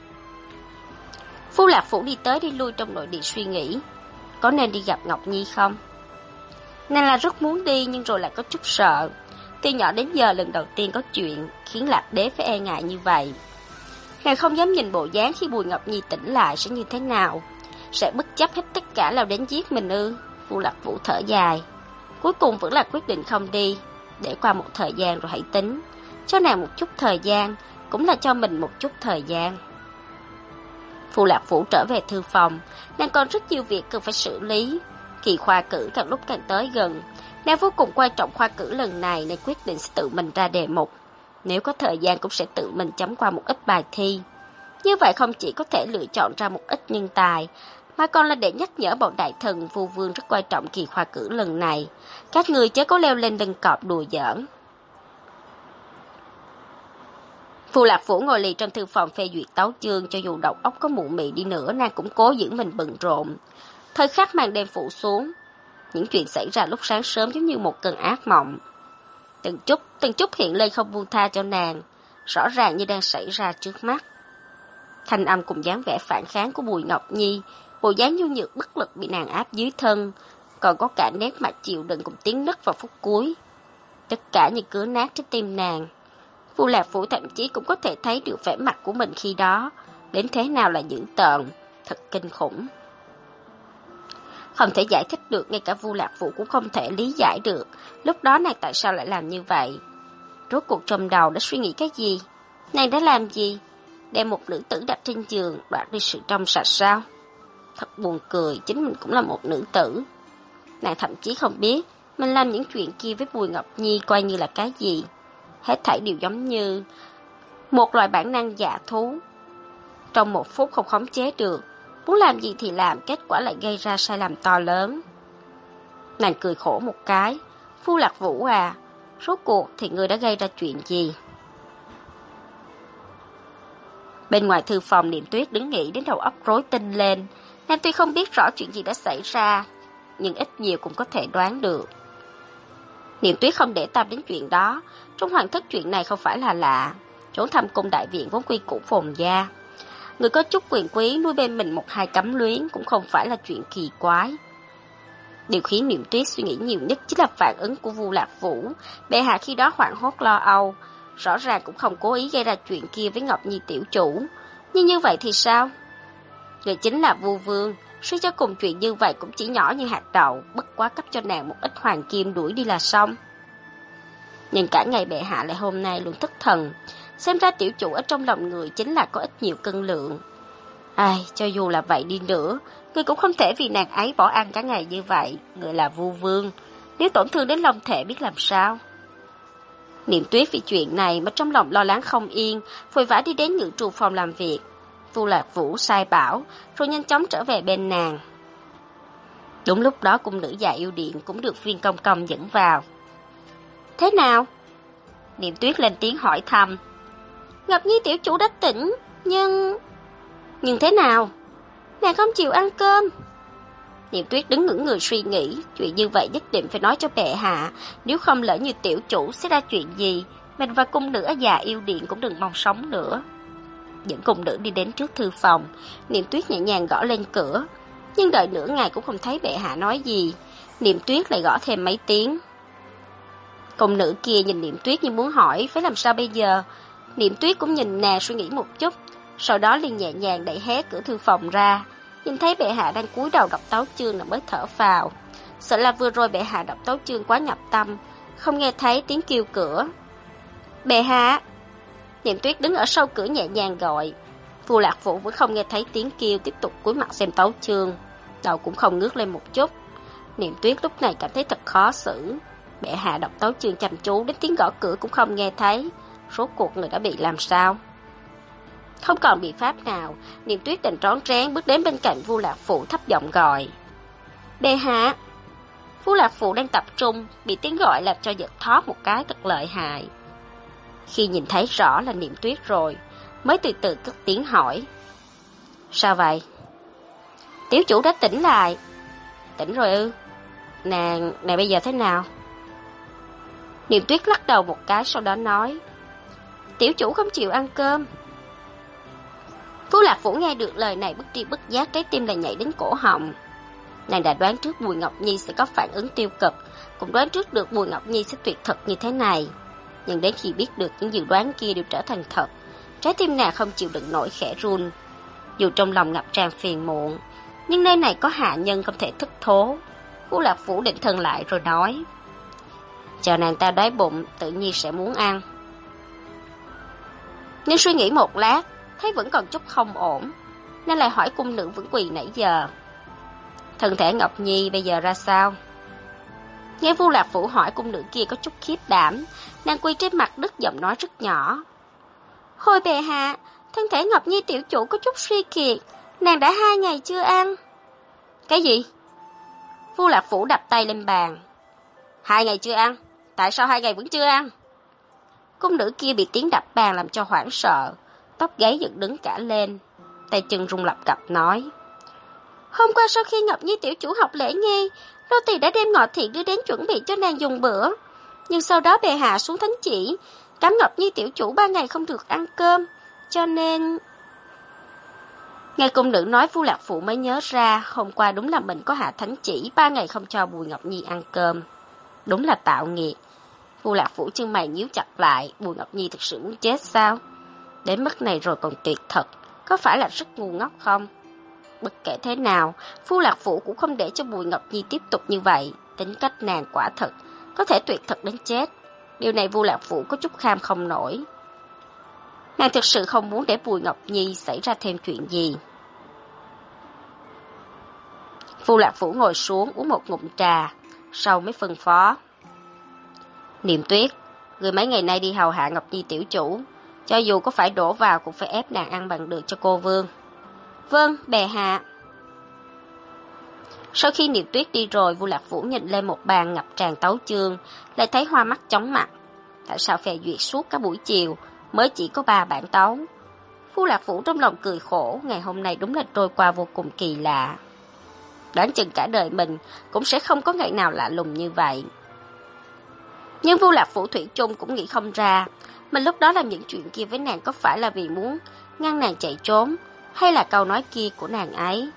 Vu Lạc Phủ đi tới đi lui trong nội điện suy nghĩ, có nên đi gặp Ngọc Nhi không? Nàng là rất muốn đi nhưng rồi lại có chút sợ. Từ nhỏ đến giờ lần đầu tiên có chuyện khiến Lạc Đế phải e ngại như vậy. Nàng không dám nhìn bộ dáng khi Bùi Ngọc Nhi tỉnh lại sẽ như thế nào. Sẽ bất chấp hết tất cả lao đến giết mình ư? Vu Lạc Vũ thở dài. Cuối cùng vẫn là quyết định không đi, để qua một thời gian rồi hãy tính. Cho nàng một chút thời gian, cũng là cho mình một chút thời gian. Vu Lạc Vũ trở về thư phòng, nàng còn rất nhiều việc cần phải xử lý. Kỳ khoa cử càng lúc càng tới gần, Nàng vô cùng quan trọng khoa cử lần này nên quyết định sẽ tự mình ra đề mục. Nếu có thời gian cũng sẽ tự mình chấm qua một ít bài thi. Như vậy không chỉ có thể lựa chọn ra một ít nhân tài, mà còn là để nhắc nhở bọn đại thần Vu Vương rất quan trọng kỳ khoa cử lần này. Các người chớ có leo lên lưng cọp đùa giỡn. Vu Lạc Vũ ngồi lì trong thư phòng phê duyệt tấu chương, cho dù đầu óc có mụ mị đi nữa, nàng cũng cố giữ mình bận rộn. Thời khắc màn đêm phủ xuống, những chuyện xảy ra lúc sáng sớm giống như một cơn ác mộng. Từng chút hiện lên không buông tha cho nàng, rõ ràng như đang xảy ra trước mắt. Thanh âm cùng dáng vẻ phản kháng của Bùi Ngọc Nhi, bộ dáng nhu nhược bất lực bị nàng áp dưới thân, còn có cả nét mặt chịu đựng cùng tiếng nấc vào phút cuối. Tất cả như cứa nát trái tim nàng. Vu Lạc Vũ thậm chí cũng có thể thấy được vẻ mặt của mình khi đó, đến thế nào là dữ tợn, thật kinh khủng. Không thể giải thích được, ngay cả Vu Lạc Vũ cũng không thể lý giải được, lúc đó nàng tại sao lại làm như vậy. Rốt cuộc trong đầu đã suy nghĩ cái gì? Nàng đã làm gì? Đem một nữ tử đặt trên giường, đoạt đi sự trong sạch sao? Thật buồn cười, chính mình cũng là một nữ tử. Nàng thậm chí không biết, mình làm những chuyện kia với Bùi Ngọc Nhi coi như là cái gì. Hết thảy đều giống như một loại bản năng dạ thú. Trong một phút không khống chế được, muốn làm gì thì làm, kết quả lại gây ra sai lầm to lớn. Nàng cười khổ một cái. Vu Lạc Vũ à, rốt cuộc thì ngươi đã gây ra chuyện gì? Bên ngoài thư phòng, Niệm Tuyết đứng nghĩ đến đầu óc rối tinh lên. Nàng tuy không biết rõ chuyện gì đã xảy ra, nhưng ít nhiều cũng có thể đoán được. Niệm Tuyết không để tâm đến chuyện đó. Trong hoàng thất chuyện này không phải là lạ. Trốn thâm cung đại viện vốn quy củ phồn gia. Người có chút quyền quý nuôi bên mình một hai cấm luyến cũng không phải là chuyện kỳ quái. Điều khiến Niệm Tuyết suy nghĩ nhiều nhất chính là phản ứng của Vu Lạc Vũ. Bệ hạ khi đó hoảng hốt lo âu, rõ ràng cũng không cố ý gây ra chuyện kia với Ngọc Nhi tiểu chủ. Nhưng như vậy thì sao? Người chính là Vu Vương, suy cho cùng chuyện như vậy cũng chỉ nhỏ như hạt đậu, bất quá cấp cho nàng một ít hoàng kim đuổi đi là xong. Nhưng cả ngày bệ hạ lại hôm nay luôn thất thần, xem ra tiểu chủ ở trong lòng người chính là có ít nhiều cân lượng. Ai, cho dù là vậy đi nữa, người cũng không thể vì nàng ấy bỏ ăn cả ngày như vậy. Người là Vu Vương, nếu tổn thương đến long thể biết làm sao. Niệm Tuyết vì chuyện này mà trong lòng lo lắng không yên, vội vã đi đến ngự trù phòng làm việc. Vu Lạc Vũ sai bảo, rồi nhanh chóng trở về bên nàng. Đúng lúc đó cung nữ già yêu điện cũng được Viên Công Công dẫn vào. Thế nào? Niệm Tuyết lên tiếng hỏi thăm. Ngọc Nhi tiểu chủ đã tỉnh, nhưng thế nào? Nàng không chịu ăn cơm. Niệm Tuyết đứng ngẩn người suy nghĩ, chuyện như vậy nhất định phải nói cho bệ hạ, nếu không lỡ như tiểu chủ sẽ ra chuyện gì, mình và cung nữ ở già yêu điện cũng đừng mong sống nữa. Dẫn cung nữ đi đến trước thư phòng, Niệm Tuyết nhẹ nhàng gõ lên cửa, nhưng đợi nửa ngày cũng không thấy bệ hạ nói gì. Niệm Tuyết lại gõ thêm mấy tiếng. Cung nữ kia nhìn Niệm Tuyết như muốn hỏi phải làm sao bây giờ. Niệm Tuyết cũng nhìn nàng suy nghĩ một chút, sau đó liền nhẹ nhàng đẩy hé cửa thư phòng ra. Nhìn thấy bệ hạ đang cúi đầu đọc tấu chương là mới thở phào. Sợ là vừa rồi bệ hạ đọc tấu chương quá nhập tâm, không nghe thấy tiếng kêu cửa. Bệ hạ! Niệm Tuyết đứng ở sau cửa nhẹ nhàng gọi. Vu Lạc Vũ vẫn không nghe thấy tiếng kêu, tiếp tục cúi mặt xem tấu chương, đầu cũng không ngước lên một chút. Niệm Tuyết lúc này cảm thấy thật khó xử. Bệ hạ đọc tấu chương chăm chú, đến tiếng gõ cửa cũng không nghe thấy. Rốt cuộc người đã bị làm sao? Không còn biện pháp nào, Niệm Tuyết đành rón rén bước đến bên cạnh Vu Lạc Vũ thấp giọng gọi. Bệ hạ! Vu Lạc Vũ đang tập trung, bị tiếng gọi làm cho giật thót một cái thật lợi hại. Khi nhìn thấy rõ là Niệm Tuyết rồi, mới từ từ cất tiếng hỏi. Sao vậy? Tiểu chủ đã tỉnh lại. Tỉnh rồi ư? Nàng bây giờ thế nào? Niệm Tuyết lắc đầu một cái, sau đó nói. Tiểu chủ không chịu ăn cơm. Vu Lạc Vũ nghe được lời này bất tri bất giác, trái tim lại nhảy đến cổ họng. Nàng đã đoán trước Bùi Ngọc Nhi sẽ có phản ứng tiêu cực, cũng đoán trước được Bùi Ngọc Nhi sẽ tuyệt thực như thế này. Nhưng đến khi biết được những dự đoán kia đều trở thành thật, trái tim nàng không chịu đựng nổi khẽ run. Dù trong lòng ngập tràn phiền muộn, nhưng nơi này có hạ nhân không thể thất thố. Vu Lạc Vũ định thần lại rồi nói. Chờ nàng ta đói bụng, tự nhiên sẽ muốn ăn. Nhưng suy nghĩ một lát, thấy vẫn còn chút không ổn, nên lại hỏi cung nữ vẫn quỳ nãy giờ. Thân thể Ngọc Nhi bây giờ ra sao? Nghe Vu Lạc Phủ hỏi, cung nữ kia có chút khiếp đảm, nàng quỳ trên mặt đất giọng nói rất nhỏ. Hồi bệ hạ, thân thể Ngọc Nhi tiểu chủ có chút suy kiệt, nàng đã 2 ngày chưa ăn. Cái gì? Vu Lạc Phủ đập tay lên bàn. 2 ngày chưa ăn? Tại sao 2 ngày vẫn chưa ăn? Cung nữ kia bị tiếng đập bàn làm cho hoảng sợ, tóc gáy dựng đứng cả lên, tay chân rung lập cập nói. Hôm qua sau khi Ngọc Nhi tiểu chủ học lễ nghi, nô tỳ đã đem ngọ thiện đưa đến chuẩn bị cho nàng dùng bữa. Nhưng sau đó bệ hạ xuống thánh chỉ, cấm Ngọc Nhi tiểu chủ 3 ngày không được ăn cơm, cho nên... Nghe cung nữ nói, Vu Lạc Phủ mới nhớ ra, hôm qua đúng là mình có hạ thánh chỉ 3 ngày không cho Bùi Ngọc Nhi ăn cơm. Đúng là tạo nghiệt. Vu Lạc Phủ chân mày nhíu chặt lại, Bùi Ngọc Nhi thực sự muốn chết sao? Đến mức này rồi còn tuyệt thật, có phải là rất ngu ngốc không? Bất kể thế nào, Vu Lạc Phủ cũng không để cho Bùi Ngọc Nhi tiếp tục như vậy, tính cách nàng quả thật, có thể tuyệt thật đến chết. Điều này Vu Lạc Phủ có chút kham không nổi. Nàng thực sự không muốn để Bùi Ngọc Nhi xảy ra thêm chuyện gì. Vu Lạc Phủ ngồi xuống uống một ngụm trà, sau mới phân phó. Niệm Tuyết, người mấy ngày nay đi hầu hạ Ngọc Nhi tiểu chủ, cho dù có phải đổ vào cũng phải ép nàng ăn bằng được cho cô vương. Vâng, bệ hạ. Sau khi Niệm Tuyết đi rồi, Vu Lạc Phủ nhìn lên một bàn ngập tràn tấu chương, lại thấy hoa mắt chóng mặt. Tại sao phê duyệt suốt cả buổi chiều, mới chỉ có 3 bản tấu? Vu Lạc Phủ trong lòng cười khổ, ngày hôm nay đúng là trôi qua vô cùng kỳ lạ. Đoán chừng cả đời mình cũng sẽ không có ngày nào lạ lùng như vậy. Nhưng Vu Lạc Phủ thủy chung cũng nghĩ không ra, mình lúc đó làm những chuyện kia với nàng có phải là vì muốn ngăn nàng chạy trốn, hay là câu nói kia của nàng ấy.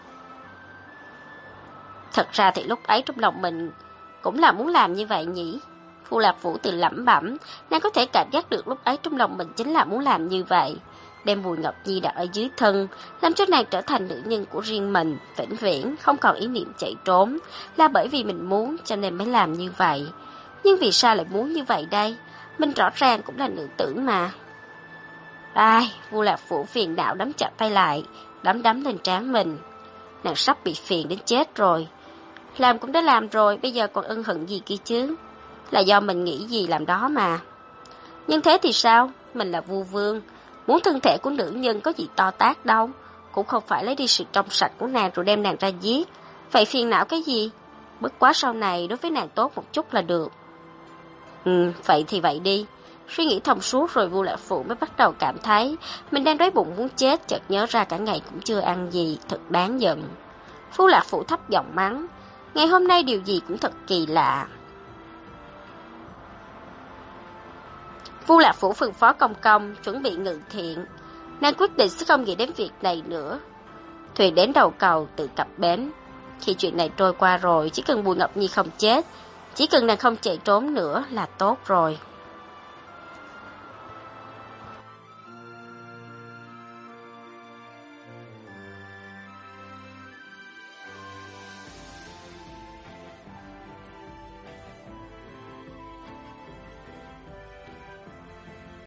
Thật ra thì lúc ấy trong lòng mình cũng là muốn làm như vậy nhỉ. Vu Lạc Vũ tự lẩm bẩm, nàng có thể cảm giác được lúc ấy trong lòng mình chính là muốn làm như vậy. Đem Bùi Ngọc Nhi đặt ở dưới thân, làm cho nàng trở thành nữ nhân của riêng mình, vĩnh viễn, không còn ý niệm chạy trốn, là bởi vì mình muốn cho nên mới làm như vậy. Nhưng vì sao lại muốn như vậy đây? Mình rõ ràng cũng là nữ tử mà. Ai, Vu Lạc Vũ phiền não đắm chặt tay lại, đắm lên trán mình. Nàng sắp bị phiền đến chết rồi. Làm cũng đã làm rồi, bây giờ còn ân hận gì kia chứ? Là do mình nghĩ gì làm đó mà. Nhưng thế thì sao? Mình là Vu Vương, muốn thân thể của nữ nhân có gì to tát đâu, cũng không phải lấy đi sự trong sạch của nàng rồi đem nàng ra giết. Vậy phiền não cái gì? Bất quá sau này đối với nàng tốt một chút là được. Vậy thì vậy đi. Suy nghĩ thông suốt rồi, Vu Lạc Phụ mới bắt đầu cảm thấy mình đang đói bụng muốn chết, chợt nhớ ra cả ngày cũng chưa ăn gì, thật đáng giận. Vu Lạc Phụ thấp giọng mắng, ngày hôm nay điều gì cũng thật kỳ lạ. Vu Lạc Phủ phân phó công công chuẩn bị ngự thiện, nàng quyết định sẽ không nghĩ đến việc này nữa. Thuyền đến đầu cầu tự cập bến. Khi chuyện này trôi qua rồi, chỉ cần Bùi Ngọc Nhi không chết, chỉ cần nàng không chạy trốn nữa là tốt rồi.